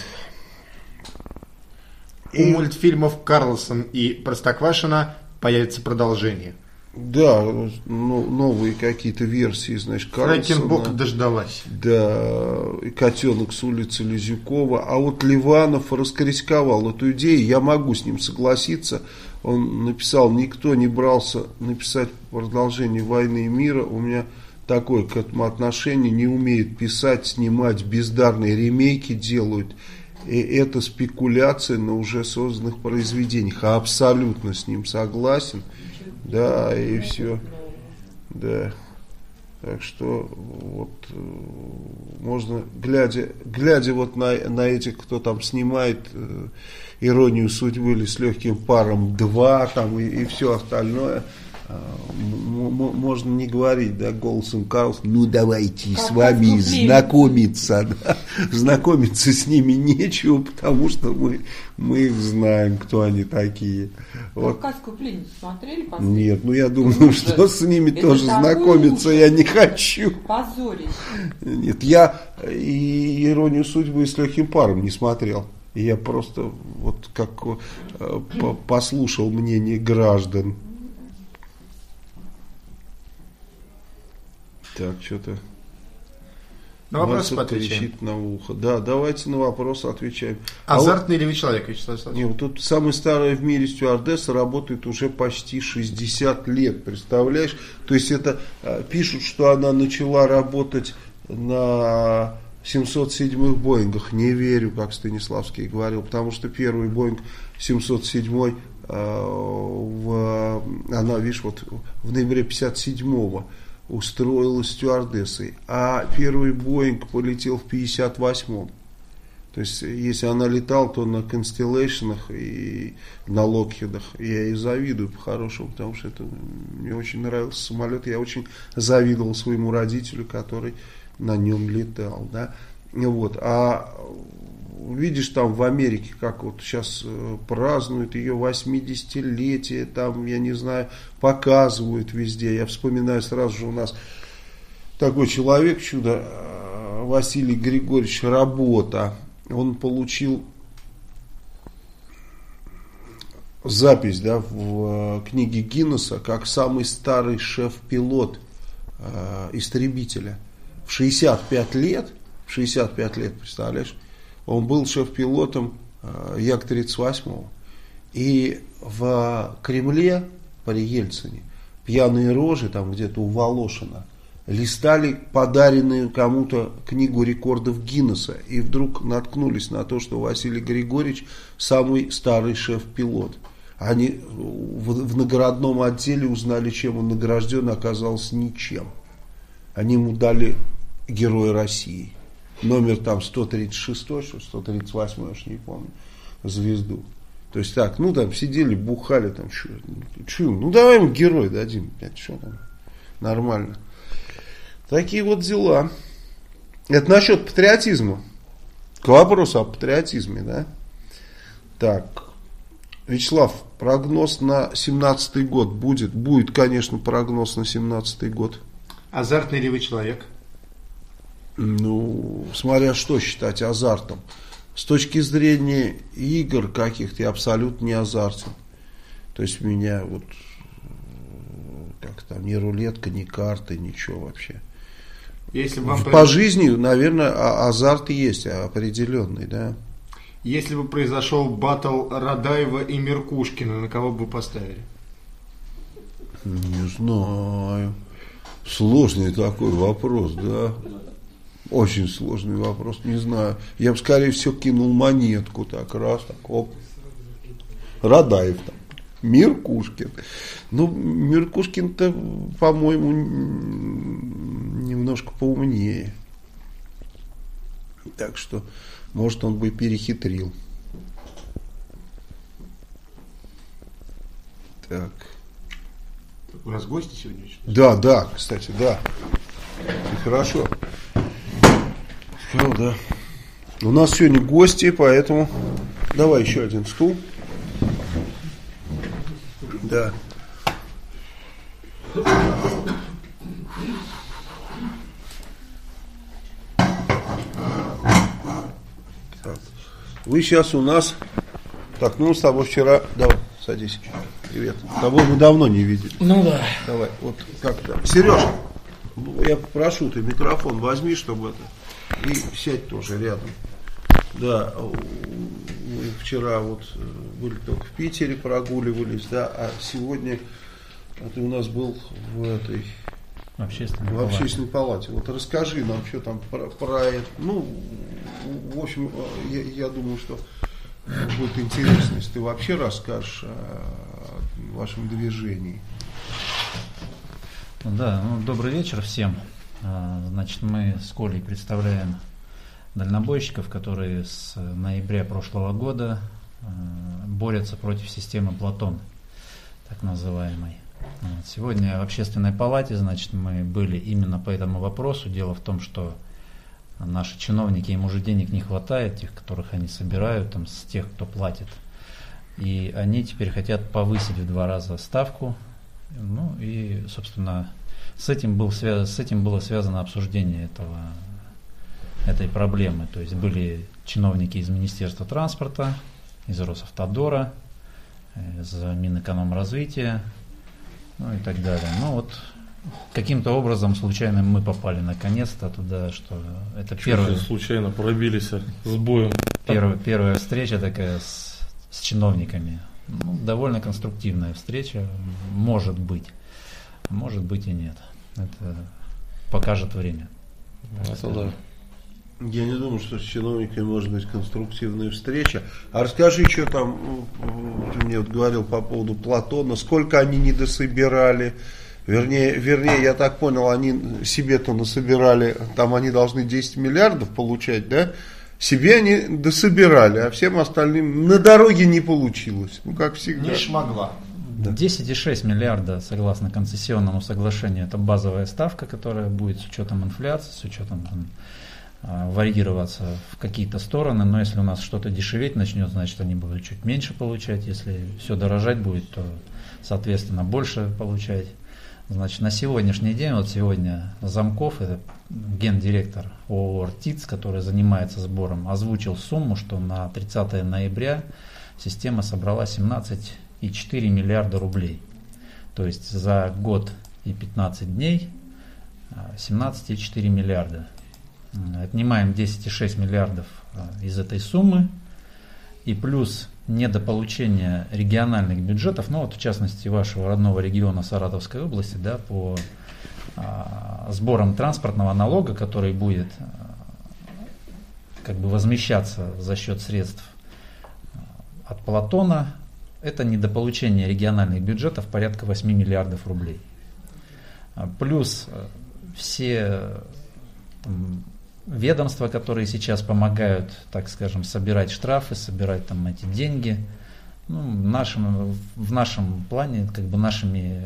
У мультфильмов «Карлсон» и «Простоквашино» появится продолжение. Да, ну, новые какие-то версии, значит, Карлсона. Фрайкенбок дождалась. Да, и «Котенок с улицы Лизюкова». А вот Ливанов раскритиковал эту идею, я могу с ним согласиться. Он написал, никто не брался написать продолжение «Войны и мира». У меня такое к этому отношение, не умеют писать, снимать, бездарные ремейки делают. И это спекуляция на уже созданных произведениях. Абсолютно с ним согласен. Да, и все. Да. Так что вот можно, глядя, глядя вот на, на этих, кто там снимает э, «Иронию судьбы» или «С легким паром два» там и, и все остальное, э, м- можно не говорить, да, голосом Карлсона, ну давайте как с вами знакомиться, да. Знакомиться с ними нечего, потому что мы, мы их знаем, кто они такие. Вот. «Кавказскую пленницу» смотрели? Последний? Нет, ну я думаю, ну, что с ними тоже знакомиться ужас. Я не хочу. Позорище. Нет, я и «Иронию судьбы» и «С легким паром» не смотрел. Я просто вот как э, послушал мнение граждан. Так, что-то... На вопрос отвечаем. На ухо. Да, давайте на вопрос отвечаем. Азартный а ли вы человек, Вячеслав Александрович? Нет, тут самая старая в мире стюардесса работает уже почти шестьдесят лет, представляешь? То есть это пишут, что она начала работать на семьсот седьмых Боингах. Не верю, как Станиславский говорил, потому что первый Боинг семьсот седьмой, в, она, видишь, вот в ноябре пятьдесят седьмого устроилась стюардессой, а первый Боинг полетел в пятьдесят восьмом. То есть, если она летала, то на Констеллейшенах и на Локхедах. Я ей завидую по-хорошему, потому что это, мне очень нравился самолет. Я очень завидовал своему родителю, который на нем летал. Да? Вот. А видишь, там в Америке, как вот сейчас празднуют ее восьмидесятилетие, там, я не знаю, показывают везде. Я вспоминаю сразу же, у нас такой человек, чудо, Василий Григорьевич Работа. Он получил запись, да, в книге Гиннесса как самый старый шеф-пилот э, истребителя. В шестьдесят пять лет, в шестьдесят пять лет, представляешь, он был шеф-пилотом э, Як тридцать восьмого. И в Кремле при Ельцине пьяные рожи там где-то у Волошина листали подаренную кому-то книгу рекордов Гиннесса и вдруг наткнулись на то, что Василий Григорьевич самый старый шеф-пилот. Они в, в наградном отделе узнали, чем он награжден, оказалось ничем. Они ему дали Героя России. Номер там сто тридцать шесть, сто тридцать восемь, я уж не помню, звезду. То есть так, ну там сидели, бухали, там, что, ну давай ему герой дадим, что там, нормально. Такие вот дела. Это насчет патриотизма. К вопросу о патриотизме, да? Так, Вячеслав, прогноз на семнадцатый год будет? Будет, конечно, прогноз на семнадцатый год. Азартный ли вы человек? Ну, смотря что считать азартом. С точки зрения игр каких-то я абсолютно не азартен. То есть у меня вот как там ни рулетка, ни карты, ничего вообще. Если бы вам По жизни, наверное, азарт есть определенный, да. Если бы произошел баттл Радаева и Меркушкина, на кого бы вы поставили? Не знаю. Сложный такой вопрос, да. Очень сложный вопрос, не знаю. Я бы, скорее всего, кинул монетку так, раз, так, оп. Радаев там, Меркушкин. Ну, Меркушкин-то, по-моему, немножко поумнее. Так что, может, он бы перехитрил. Так. У нас гости сегодня? Да, да, кстати, да. И хорошо. Ну, да. У нас сегодня гости, поэтому давай еще один стул. Да. Так. Вы сейчас у нас. Так, ну с тобой вчера. Давай, садись. Привет. С тобой мы давно не видели. Ну да. Давай, вот как-то. Сереж, я попрошу, ты микрофон возьми, чтобы это. И сядь тоже рядом. Да, мы вчера вот были только в Питере, прогуливались, да, а сегодня ты у нас был в этой в общественной, в общественной палате. палате. Вот расскажи нам, что там про, про это. Ну, в общем, я, я думаю, что будет интересно, если ты вообще расскажешь о вашем движении. Да, ну, добрый вечер всем. Значит, мы с Колей представляем дальнобойщиков, которые с ноября прошлого года борются против системы Платон, так называемой. Сегодня в общественной палате, значит, мы были именно по этому вопросу. Дело в том, что наши чиновники, им уже денег не хватает, тех, которых они собирают, там, с тех, кто платит. И они теперь хотят повысить в два раза ставку. Ну и, собственно, С этим, был связ... с этим было связано обсуждение этого, этой проблемы. То есть были чиновники из Министерства транспорта, из Росавтодора, из Минэкономразвития, ну и так далее. Ну вот каким-то образом случайно мы попали наконец-то туда, что это первая... Случайно пробились с боем. Первая, первая встреча такая с, с чиновниками. Ну, довольно конструктивная встреча, может быть. Может быть и нет. Это покажет время. Это да. Я не думаю, что с чиновниками может быть конструктивная встреча. А расскажи, что там, ты мне вот говорил по поводу Платона, сколько они недособирали. Вернее, вернее, я так понял, они себе-то насобирали, там они должны десять миллиардов получать, да? Себе они дособирали, а всем остальным на дороге не получилось. Ну, как всегда. Не шмогла. десять целых шесть десятых миллиарда, согласно концессионному соглашению, это базовая ставка, которая будет с учетом инфляции, с учетом там, варьироваться в какие-то стороны. Но если у нас что-то дешеветь начнет, значит они будут чуть меньше получать. Если все дорожать будет, то, соответственно, больше получать. Значит, на сегодняшний день, вот сегодня Замков, это гендиректор ООО «РТИЦ», который занимается сбором, озвучил сумму, что на тридцатое ноября система собрала семнадцать целых четыре десятых миллиарда рублей. То есть за год и пятнадцать дней семнадцать целых четыре десятых миллиарда. Отнимаем десять целых шесть десятых миллиардов из этой суммы и плюс недополучение региональных бюджетов, ну вот в частности вашего родного региона Саратовской области, да, по а, сборам транспортного налога, который будет а, как бы возмещаться за счет средств от Платона, это недополучение региональных бюджетов порядка восемь миллиардов рублей. Плюс все там, ведомства, которые сейчас помогают, так скажем, собирать штрафы, собирать там эти деньги, ну, в нашем, в нашем плане, как бы нашими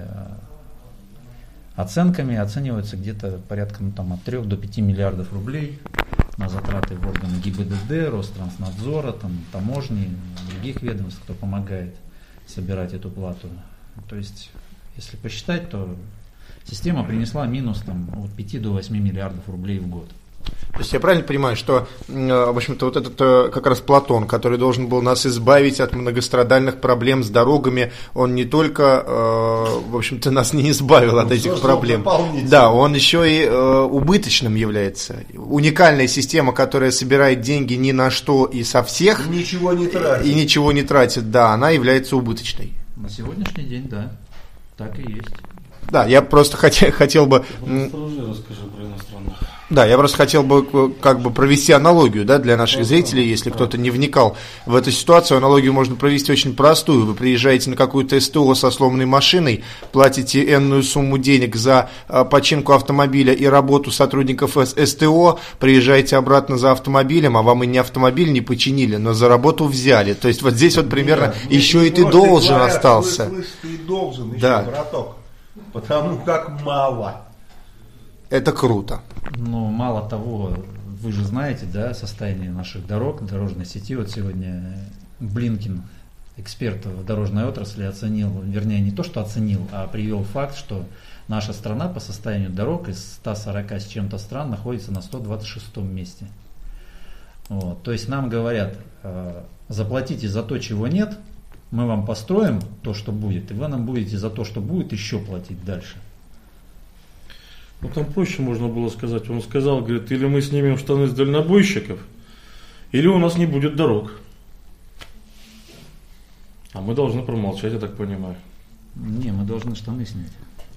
оценками оцениваются где-то порядка ну, там, от трёх до пяти миллиардов рублей на затраты в органы ГИБДД, Ространснадзора, там, таможни, других ведомств, кто помогает собирать эту плату. То есть, если посчитать, то система принесла минус там, от пяти до восьми миллиардов рублей в год. То есть я правильно понимаю, что, в общем-то, вот этот как раз Платон, который должен был нас избавить от многострадальных проблем с дорогами, он не только, в общем-то, нас не избавил от этих проблем. Да, он еще и убыточным является. Уникальная система, которая собирает деньги ни на что и со всех. И ничего не тратит. И ничего не тратит, да, она является убыточной. На сегодняшний день, да, так и есть. Да, я просто хотел, хотел бы... Расскажи про иностранных. Да, я просто хотел бы как бы провести аналогию, да, для наших зрителей, если кто-то не вникал в эту ситуацию. Аналогию можно провести очень простую. Вы приезжаете на какую-то СТО со сломанной машиной, платите энную сумму денег за починку автомобиля и работу сотрудников СТО, приезжаете обратно за автомобилем, а вам и не автомобиль не починили, но за работу взяли. То есть вот здесь вот примерно Нет, еще и ты должен говорят, остался. Слышь, ты должен еще, да. браток, потому как мало. Это круто. Ну, мало того, вы же знаете, да, состояние наших дорог, дорожной сети. Вот сегодня Блинкин, эксперт в дорожной отрасли, оценил, вернее, не то, что оценил, а привел факт, что наша страна по состоянию дорог из ста сорока с чем-то стран находится на сто двадцать шестом месте. Вот. То есть нам говорят, э, заплатите за то, чего нет, мы вам построим то, что будет, и вы нам будете за то, что будет, еще платить дальше. Ну там проще можно было сказать. Он сказал, говорит, или мы снимем штаны с дальнобойщиков, или у нас не будет дорог. А мы должны промолчать, я так понимаю. Не, мы должны штаны снять.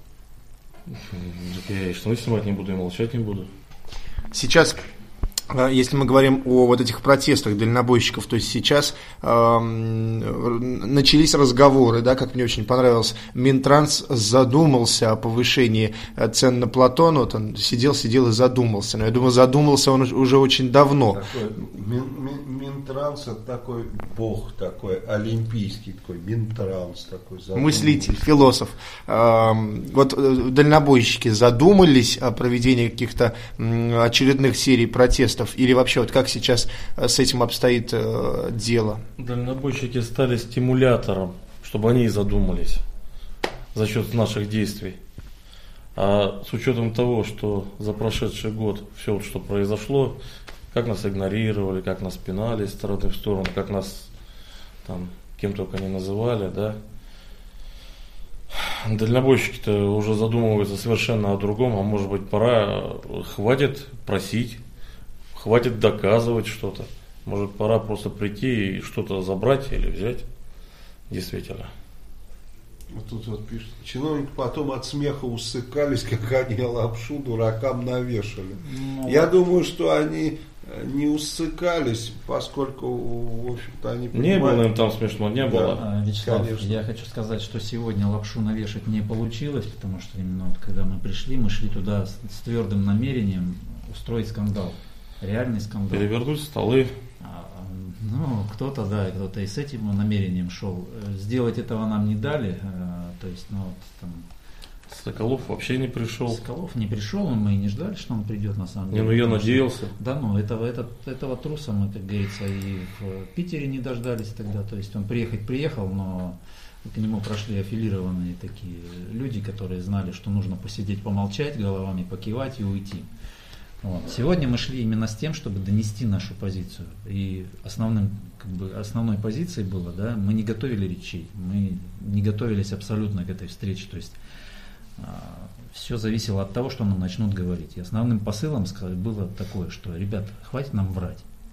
Я и штаны снимать не буду, и молчать не буду. Сейчас, если мы говорим о вот этих протестах дальнобойщиков, то есть сейчас э, начались разговоры, да, как мне очень понравилось, Минтранс задумался о повышении цен на Платон, вот он сидел, сидел и задумался, но я думаю, задумался он уже очень давно. Такой, Мин, Мин, Минтранс это такой бог, такой олимпийский, такой Минтранс, такой задумался. Мыслитель, философ. Э, вот дальнобойщики задумались о проведении каких-то очередных серий протестов, или вообще вот как сейчас с этим обстоит э, дело? Дальнобойщики стали стимулятором, чтобы они и задумались за счет наших действий. А с учетом того, что за прошедший год все, вот, что произошло, как нас игнорировали, как нас пинали из стороны в сторону, как нас там кем только не называли, да. Дальнобойщики-то уже задумываются совершенно о другом, а может быть пора, хватит просить. Хватит доказывать что-то. Может, пора просто прийти и что-то забрать или взять. Действительно. Вот тут вот пишут. Чиновники потом от смеха усыкались, как они лапшу дуракам навешали. Ну, Я думаю, что они не усыкались, поскольку, в общем-то, они понимают... Не было им там смешно, не было. Да, Вячеслав, конечно. Я хочу сказать, что сегодня лапшу навешать не получилось, потому что именно вот когда мы пришли, мы шли туда с, с твердым намерением устроить скандал. Реальный скандал. Перевернуть столы. А, ну, кто-то, да, кто-то и с этим намерением шел. Сделать этого нам не дали. А, то есть, ну, вот, там... Соколов вообще не пришел. Соколов не пришел, мы и не ждали, что он придет на самом деле. Не, ну я надеялся. Да, ну, этого, этого, этого труса мы, как говорится, и в Питере не дождались тогда. То есть, он приехать приехал, но к нему прошли аффилированные такие люди, которые знали, что нужно посидеть, помолчать, головами покивать и уйти. Вот. Сегодня мы шли именно с тем, чтобы донести нашу позицию. И основным, как бы, основной позицией было, да, мы не готовили речей, мы не готовились абсолютно к этой встрече. То есть а, все зависело от того, что нам начнут говорить. И основным посылом было такое, что, ребят, хватит нам врать.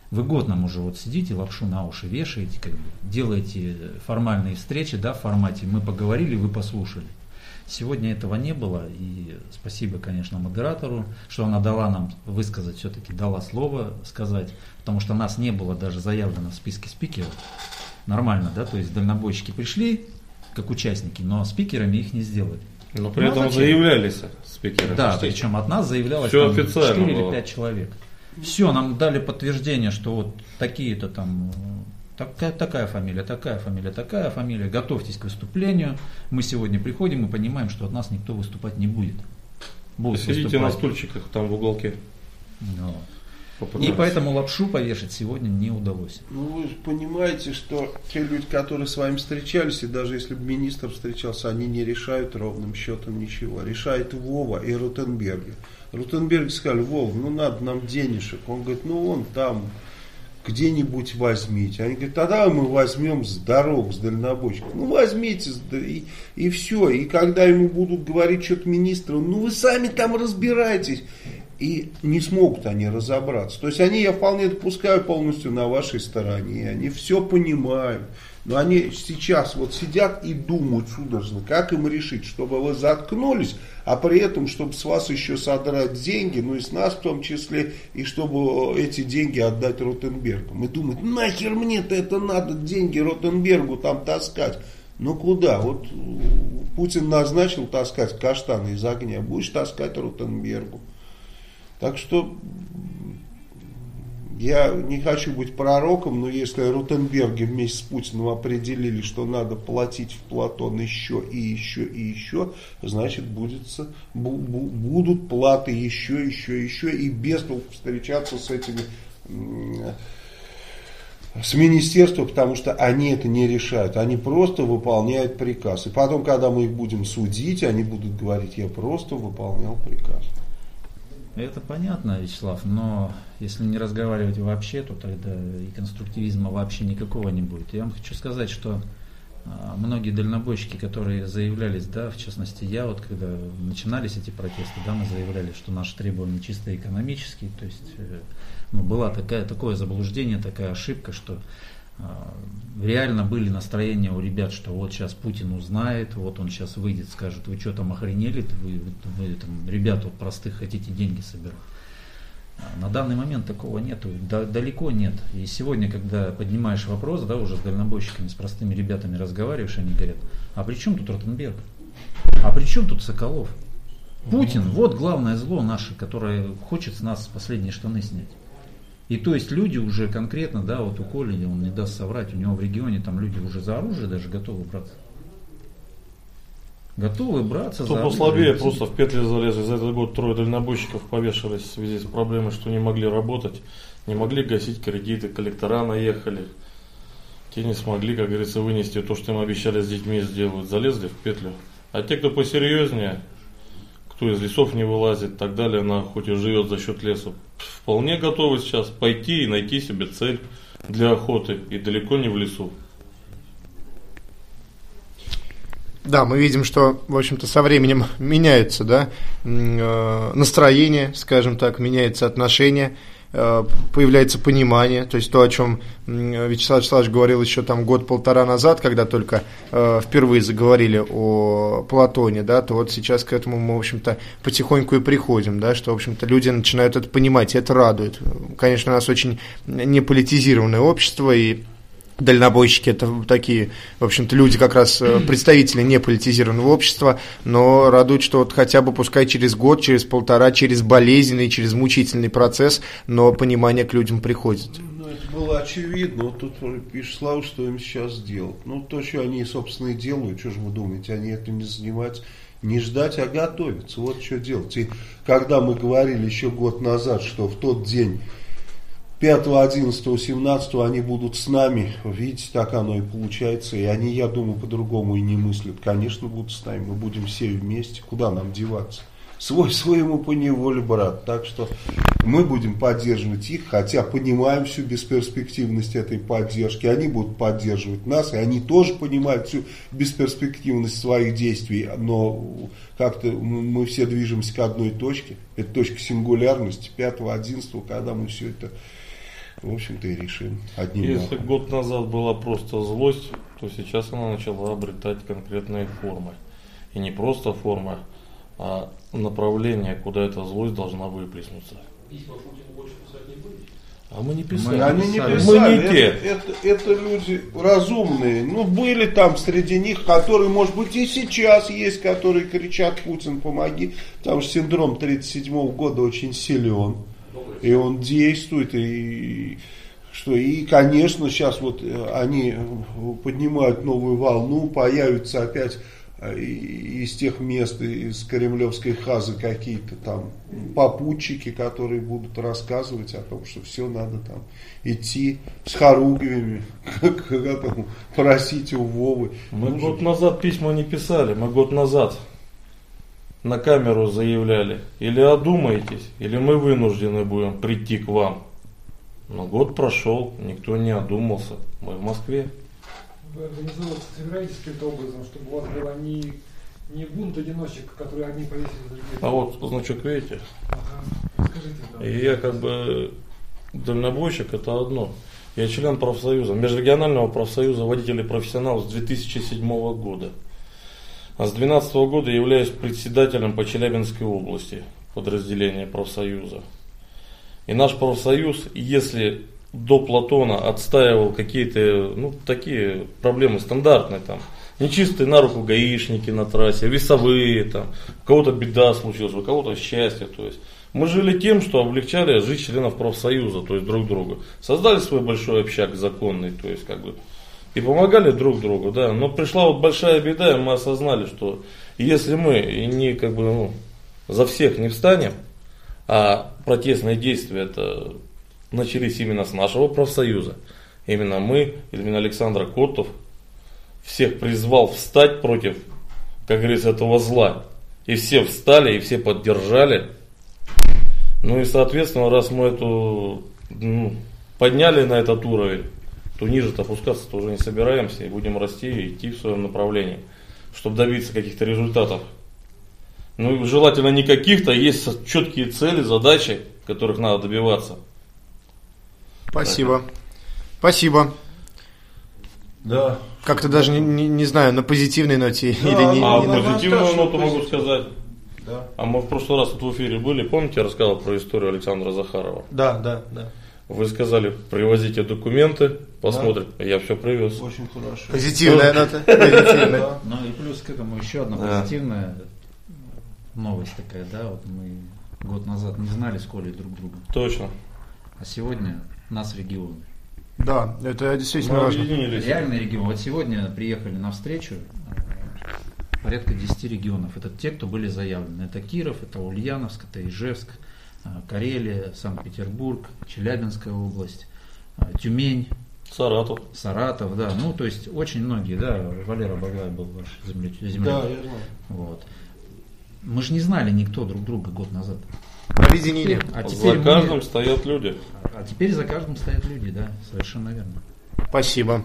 Вы год нам уже вот сидите, лапшу на уши вешаете, как бы, делаете формальные встречи, да, в формате «мы поговорили, вы послушали». Сегодня этого не было, и спасибо, конечно, модератору, что она дала нам высказать, все-таки дала слово сказать, потому что нас не было даже заявлено в списке спикеров. Нормально, да, то есть дальнобойщики пришли как участники, но спикерами их не сделали. Но при ну, этом зачем? Заявлялись спикеры. Да, почти. причем от нас заявлялось Все там, официально четыре было. или пять человек. Все, нам дали подтверждение, что вот такие-то там, такая, такая фамилия, такая фамилия, такая фамилия, готовьтесь к выступлению. Мы сегодня приходим и понимаем, что от нас никто выступать не будет. Будут Сидите выступать. на стульчиках там в уголке. Но. И поэтому лапшу повешать сегодня не удалось. Ну вы же понимаете, что те люди, которые с вами встречались, и даже если бы министр встречался, они не решают ровным счетом ничего. Решает Вова и Ротенберг. Ротенберг сказали: Вов, ну надо нам денежек. Он говорит: ну он там где-нибудь возьмите. Они говорят: тогда мы возьмем с дорог, с дальнобойщиков. Ну возьмите, и, и все. И когда ему будут говорить что-то министру, ну вы сами там разбирайтесь. И не смогут они разобраться. То есть они, я вполне допускаю, полностью на вашей стороне. Они все понимают. Но они сейчас вот сидят и думают судорожно, как им решить, чтобы вы заткнулись, а при этом, чтобы с вас еще содрать деньги, ну и с нас в том числе, и чтобы эти деньги отдать Ротенбергу. Мы думаем: нахер мне-то это надо, деньги Ротенбергу там таскать. Ну куда? Вот Путин назначил таскать каштаны из огня, будешь таскать Ротенбергу. Так что я не хочу быть пророком, но если Ротенберги вместе с Путиным определили, что надо платить в Платон еще и еще и еще, значит будет, будут платы еще, еще, еще, и без толку встречаться с этими, с министерством, потому что они это не решают, они просто выполняют приказ. И потом, когда мы их будем судить, они будут говорить: я просто выполнял приказ. Это понятно, Вячеслав, но если не разговаривать вообще, то тогда и конструктивизма вообще никакого не будет. Я вам хочу сказать, что а, многие дальнобойщики, которые заявлялись, да, в частности я, вот когда начинались эти протесты, да, мы заявляли, что наши требования чисто экономические, то есть э, ну, была такая, такое заблуждение, такая ошибка, что реально были настроения у ребят, что вот сейчас Путин узнает, вот он сейчас выйдет, скажет: вы что там охренели, вы, вы, вы там, ребят вот простых хотите деньги собирать. На данный момент такого нету, да, далеко нет. И сегодня, когда поднимаешь вопрос, да, уже с дальнобойщиками, с простыми ребятами разговариваешь, они говорят: а при чем тут Ротенберг? А при чем тут Соколов? Путин, вот главное зло наше, которое хочет с нас последние штаны снять. И то есть люди уже конкретно, да, вот у Коли, он не даст соврать, у него в регионе там люди уже за оружие даже готовы браться. Готовы браться Кто за послабее, оружие. просто в петли залезли. За этот год трое дальнобойщиков повешались в связи с проблемой, что не могли работать, не могли гасить кредиты, коллектора наехали. Те не смогли, как говорится, вынести то, что им обещали с детьми сделать. Залезли в петлю. А те, кто посерьезнее, кто из лесов не вылазит и так далее, на охоте живет за счет леса, вполне готовы сейчас пойти и найти себе цель для охоты, и далеко не в лесу. Да, мы видим, что, в общем-то, со временем меняется, да, настроение, скажем так, меняется отношение, появляется понимание, то есть то, о чем Вячеслав Вячеславович говорил еще там год-полтора назад, когда только э, впервые заговорили о Платоне, да, то вот сейчас к этому мы, в общем-то, потихоньку и приходим, да, что, в общем-то, люди начинают это понимать, и это радует. Конечно, у нас очень неполитизированное общество, и дальнобойщики — это такие, в общем-то, люди, как раз представители неполитизированного общества, но радует, что вот хотя бы пускай через год, через полтора, через болезненный, через мучительный процесс, но понимание к людям приходит. Ну, это было очевидно. Вот тут пишет Слава, что им сейчас делать. Ну, то, что они, собственно, и делают, что же вы думаете, они это не занимаются, не ждать, а готовиться. Вот что делать. И когда мы говорили еще год назад, что в тот день пятого, одиннадцатого, семнадцатого они будут с нами. Видите, так оно и получается. И они, я думаю, по-другому и не мыслят. Конечно, будут с нами. Мы будем все вместе. Куда нам деваться? Свой своему поневоле, брат. Так что мы будем поддерживать их, хотя понимаем всю бесперспективность этой поддержки. Они будут поддерживать нас, и они тоже понимают всю бесперспективность своих действий. Но как-то мы все движемся к одной точке. Это точка сингулярности пятого, одиннадцатого, когда мы все это в общем-то, и решим одним Если махом. год назад была просто злость, то сейчас она начала обретать конкретные формы. И не просто формы, а направление, куда эта злость должна выплеснуться. Письма Путину больше писать не будете? А мы не писали. Мы Они не писали. писали, Мы не те. это, это, это люди разумные. Ну, были там среди них, которые, может быть, и сейчас есть, которые кричат: Путин, помоги. Потому что синдром тридцать седьмого года очень силен. И он действует. И, что, и, конечно, сейчас вот они поднимают новую волну, появятся опять из тех мест, из кремлевской хазы какие-то там попутчики, которые будут рассказывать о том, что все надо там идти с хоругвями, просить у Вовы. Мы ну, год назад письма не писали, мы год назад на камеру заявляли: или одумаетесь, или мы вынуждены будем прийти к вам. Но год прошел, никто не одумался, мы в Москве. Вы организовываться собираетесь каким-то образом, чтобы у вас было не, не бунт одиночек, которые одни повесили другие? А вот значок видите? Ага. Скажите, да. И я как бы дальнобойщик, это одно. Я член профсоюза, межрегионального профсоюза водителей профессионалов с две тысячи седьмого года. А с две тысячи двенадцатого года являюсь председателем по Челябинской области подразделения профсоюза. И наш профсоюз, если до Платона отстаивал какие-то, ну, такие проблемы стандартные, там, нечистые на руку гаишники на трассе, весовые, там, у кого-то беда случилась, у кого-то счастье, то есть мы жили тем, что облегчали жизнь членов профсоюза, то есть друг другу, создали свой большой общак законный, то есть как бы, и помогали друг другу, да, но пришла вот большая беда, и мы осознали, что если мы не, как бы, ну, за всех не встанем, а протестные действия это начались именно с нашего профсоюза. Именно мы, именно Александр Котов, всех призвал встать против, как говорится, этого зла. И все встали, и все поддержали. Ну и, соответственно, раз мы эту, ну, подняли на этот уровень, то ниже-то опускаться-то уже не собираемся. И будем расти и идти в своем направлении, чтобы добиться каких-то результатов. Ну, желательно не каких-то, есть четкие цели, задачи, которых надо добиваться. Спасибо. Спасибо. Да. Как-то даже не, не, не знаю, на позитивной ноте Да, или не. А не на на... позитивную ноту могу сказать. Да. А мы в прошлый раз тут в эфире были, помните, я рассказывал про историю Александра Захарова? Да, да, да. Вы сказали, привозите документы, посмотрим. Да. Я все привез. Очень хорошо. Позитивная нота. Позитивная. Ну и плюс к этому еще одна Да. позитивная новость такая, да, вот мы год назад не знали с Колей друг друга, Точно. а сегодня нас регион. Да, это действительно Мы важно. объединились. Реальный регион. Вот сегодня приехали на встречу э, порядка десяти регионов. Это те, кто были заявлены. Это Киров, это Ульяновск, это Ижевск, э, Карелия, Санкт-Петербург, Челябинская область, э, Тюмень, Саратов. Саратов, да. Ну, то есть очень многие, да. Валера Баглай был ваш земля. Да, я знаю. Вот. Мы же не знали никто друг друга год назад. Объединение. А теперь, За мы- каждым стоят люди. а теперь за каждым стоят люди, да, совершенно верно. Спасибо.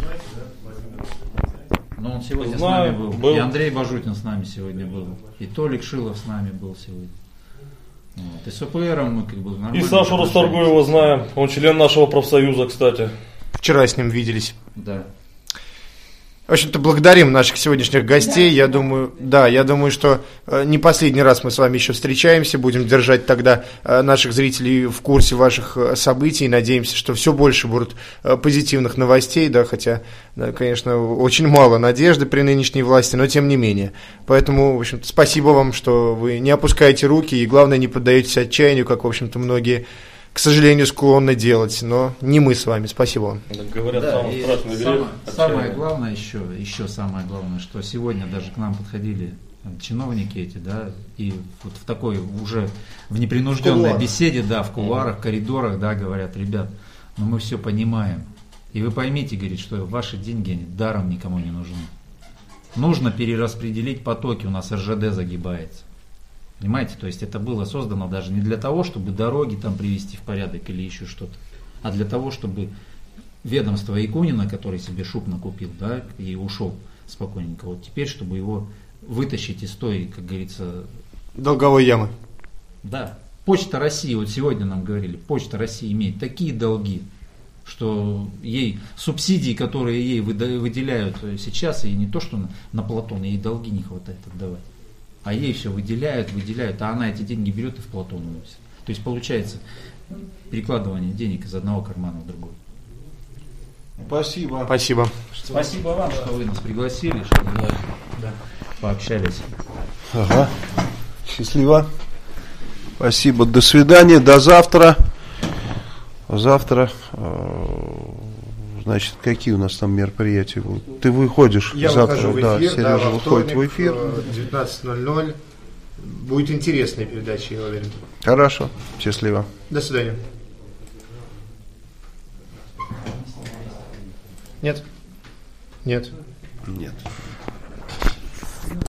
Но он сегодня Знаю, с нами был. был. И Андрей Бажутин с нами сегодня был. И Толик Шилов с нами был сегодня. Вот. И с ОПРом мы как бы нормально. И Сашу Расторгуева знаем. Он член нашего профсоюза, кстати. Вчера с ним виделись. Да. В общем-то, благодарим наших сегодняшних гостей. Я думаю, да, я думаю, что э, не последний раз мы с вами еще встречаемся. Будем держать тогда э, наших зрителей в курсе ваших э, событий. Надеемся, что все больше будут э, позитивных новостей, да, хотя, да, конечно, очень мало надежды при нынешней власти, но тем не менее. Поэтому, в общем-то, спасибо вам, что вы не опускаете руки и, главное, не поддаетесь отчаянию, как, в общем-то, многие, к сожалению, склонны делать. Но не мы с вами. Спасибо вам. Говорят, Да, самый и страшный грех. самое, самое отчаяние. главное еще, еще самое главное, что сегодня даже к нам подходили э, чиновники эти, да, и вот в такой уже в непринужденной Кулуарах. беседе, да, в кулуарах, коридорах, да, говорят: ребят, ну мы все понимаем. И вы поймите, говорит, что ваши деньги они даром никому не нужны. Нужно перераспределить потоки, у нас эр жэ дэ загибается. Понимаете, то есть это было создано даже не для того, чтобы дороги там привести в порядок или еще что-то, а для того, чтобы ведомство Якунина, который себе шуб накупил, да, и ушел спокойненько, вот теперь, чтобы его вытащить из той, как говорится, Долговой ямы. да, Почта России, вот сегодня нам говорили, Почта России имеет такие долги, что ей субсидии, которые ей выделяют сейчас, и не то, что на, на Платон, ей долги не хватает отдавать. А ей все выделяют, выделяют, а она эти деньги берет и в Платон уносит. То есть получается перекладывание денег из одного кармана в другой. Спасибо. Спасибо. Спасибо вам, что вы нас пригласили, что мы да, пообщались. Ага. Счастливо. Спасибо. До свидания. До завтра. Завтра. Значит, какие у нас там мероприятия будут? Ты выходишь Я завтра, выхожу в да, эфир, Сережа да, выходит в эфир. девятнадцать ноль ноль. Будет интересная передача, я уверен. Хорошо. Счастливо. До свидания. Нет? Нет. Нет.